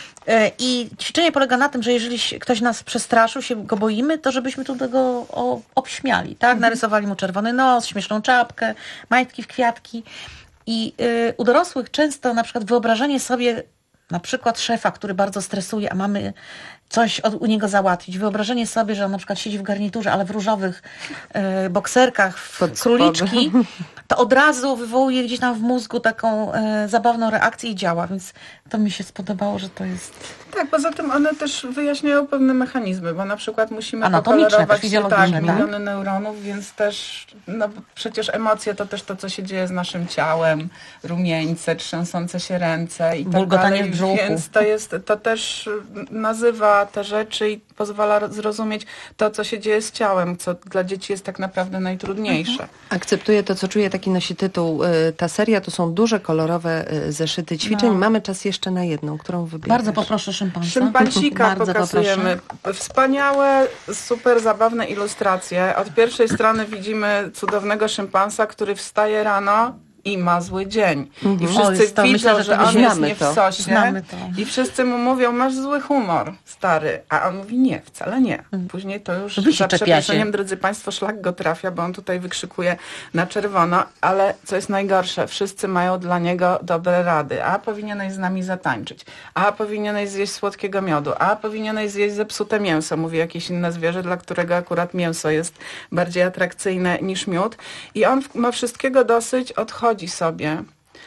I ćwiczenie polega na tym, że jeżeli ktoś nas przestraszył, się go boimy, to żebyśmy tu go o, obśmiali. Tak? Narysowali mu czerwony nos, śmieszną czapkę, majtki w kwiatki. I y, u dorosłych często na przykład wyobrażenie sobie na przykład szefa, który bardzo stresuje, a mamy coś od, u niego załatwić. Wyobrażenie sobie, że on na przykład siedzi w garniturze, ale w różowych e, bokserkach, w Pod króliczki, to od razu wywołuje gdzieś tam w mózgu taką e, zabawną reakcję i działa, więc to mi się spodobało, że to jest... Tak, poza tym one też wyjaśniają pewne mechanizmy, bo na przykład musimy Anatomiczne, pokolorować też fizjologiczne, tak, tak? miliony neuronów, więc też no, przecież emocje to też to, co się dzieje z naszym ciałem, rumieńce, trzęsące się ręce i tak Bulgotanie dalej, w brzuchu. więc to jest, to też nazywa te rzeczy i pozwala zrozumieć to, co się dzieje z ciałem, co dla dzieci jest tak naprawdę najtrudniejsze. Akceptuję to, co czuję, taki nosi tytuł. Ta seria to są duże, kolorowe zeszyty ćwiczeń. No. Mamy czas jeszcze na jedną, którą wybierasz. Bardzo poproszę szympansa. Szympansika Bardzo pokazujemy. poproszę. Wspaniałe, super zabawne ilustracje. Od pierwszej strony widzimy cudownego szympansa, który wstaje rano i ma zły dzień. Mhm. I wszyscy O, jest to, widzą, myślę, że że to on jest znamy nie w to. sosie. Znamy to. I wszyscy mu mówią, masz zły humor, stary. A on mówi, nie, wcale nie. Później to już Wy się za czepiacie. przeproszeniem, drodzy państwo, szlak go trafia, bo on tutaj wykrzykuje na czerwono. Ale co jest najgorsze, wszyscy mają dla niego dobre rady. A powinieneś z nami zatańczyć. A powinieneś zjeść słodkiego miodu. A powinieneś zjeść zepsute mięso. Mówi jakieś inne zwierzę, dla którego akurat mięso jest bardziej atrakcyjne niż miód. I on ma wszystkiego dosyć, odchodzi sobie.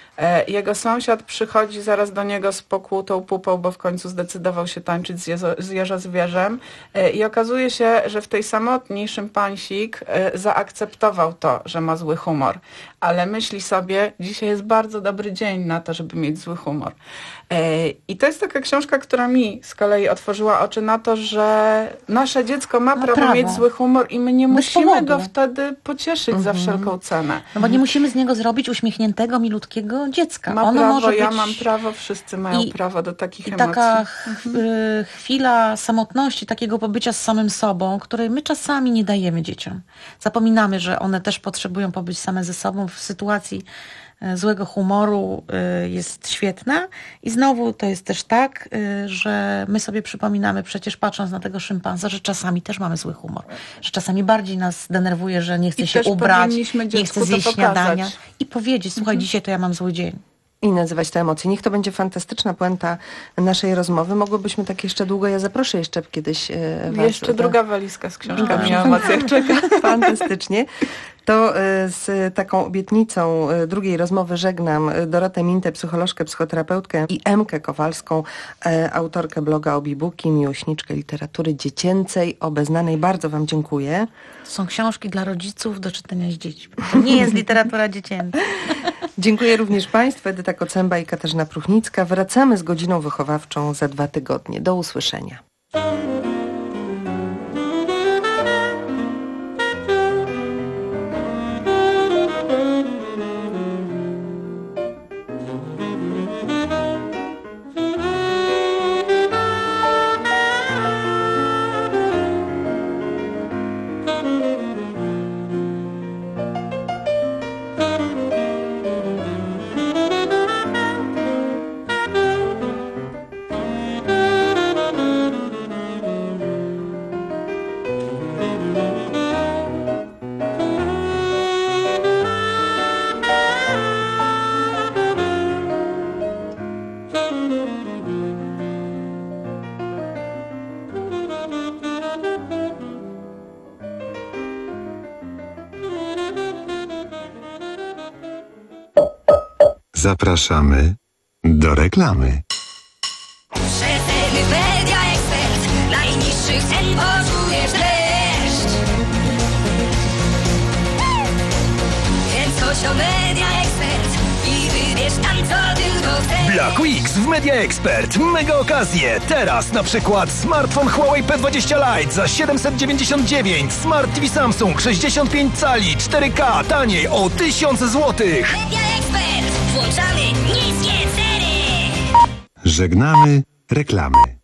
Jego sąsiad przychodzi zaraz do niego z pokłutą pupą, bo w końcu zdecydował się tańczyć z, jezo, z jeża zwierzem i okazuje się, że w tej samotni szympansik zaakceptował to, że ma zły humor, ale myśli sobie, dzisiaj jest bardzo dobry dzień na to, żeby mieć zły humor. I to jest taka książka, która mi z kolei otworzyła oczy na to, że nasze dziecko ma, ma prawo, prawo mieć zły humor i my nie Bez musimy powodu. go wtedy pocieszyć Mhm. za wszelką cenę. No bo nie musimy z niego zrobić uśmiechniętego, milutkiego dziecka. Ma Ono prawo, może ja być... mam prawo, wszyscy mają I- prawo do takich I emocji. taka ch- y, chwila samotności, takiego pobycia z samym sobą, której my czasami nie dajemy dzieciom. Zapominamy, że one też potrzebują pobyć same ze sobą w sytuacji y, złego humoru y, jest świetna. I znowu to jest też tak, y, że my sobie przypominamy, przecież patrząc na tego szympansa, że czasami też mamy zły humor. Że czasami bardziej nas denerwuje, że nie chce I się też ubrać, powinniśmy nie dziecku chce to zjeść pokazać. śniadania. I powiedzieć, słuchaj, dzisiaj to ja mam zły dzień. I nazywać te emocje. Niech to będzie fantastyczna puenta naszej rozmowy. Mogłybyśmy tak jeszcze długo, ja zaproszę jeszcze kiedyś e, was. Jeszcze druga walizka z książkami o emocjach czeka. Fantastycznie. To e, z taką obietnicą e, drugiej rozmowy żegnam Dorotę Mintę, psycholożkę, psychoterapeutkę i Emkę Kowalską, e, autorkę bloga Obibuki, miłośniczkę literatury dziecięcej, obeznanej. Bardzo wam dziękuję. Są książki dla rodziców do czytania z dziećmi. To nie jest literatura dziecięca. Dziękuję również Państwu, Edyta Kocęba i Katarzyna Pruchnicka. Wracamy z godziną wychowawczą za dwa tygodnie. Do usłyszenia. Zapraszamy do reklamy. Rzetelny Media Expert, najniższych cen poczujesz dreszcz. Więc chodź o Media Expert i wybierz tam co tylko chcesz. Black Weeks w Media Expert. Mega okazje. Teraz na przykład smartfon Huawei P dwadzieścia Lite za siedemset dziewięćdziesiąt dziewięć. Smart T V Samsung sześćdziesiąt pięć cali cztery K taniej o tysiąc złotych. Media Expert, włączamy niskie ceny. Żegnamy reklamy.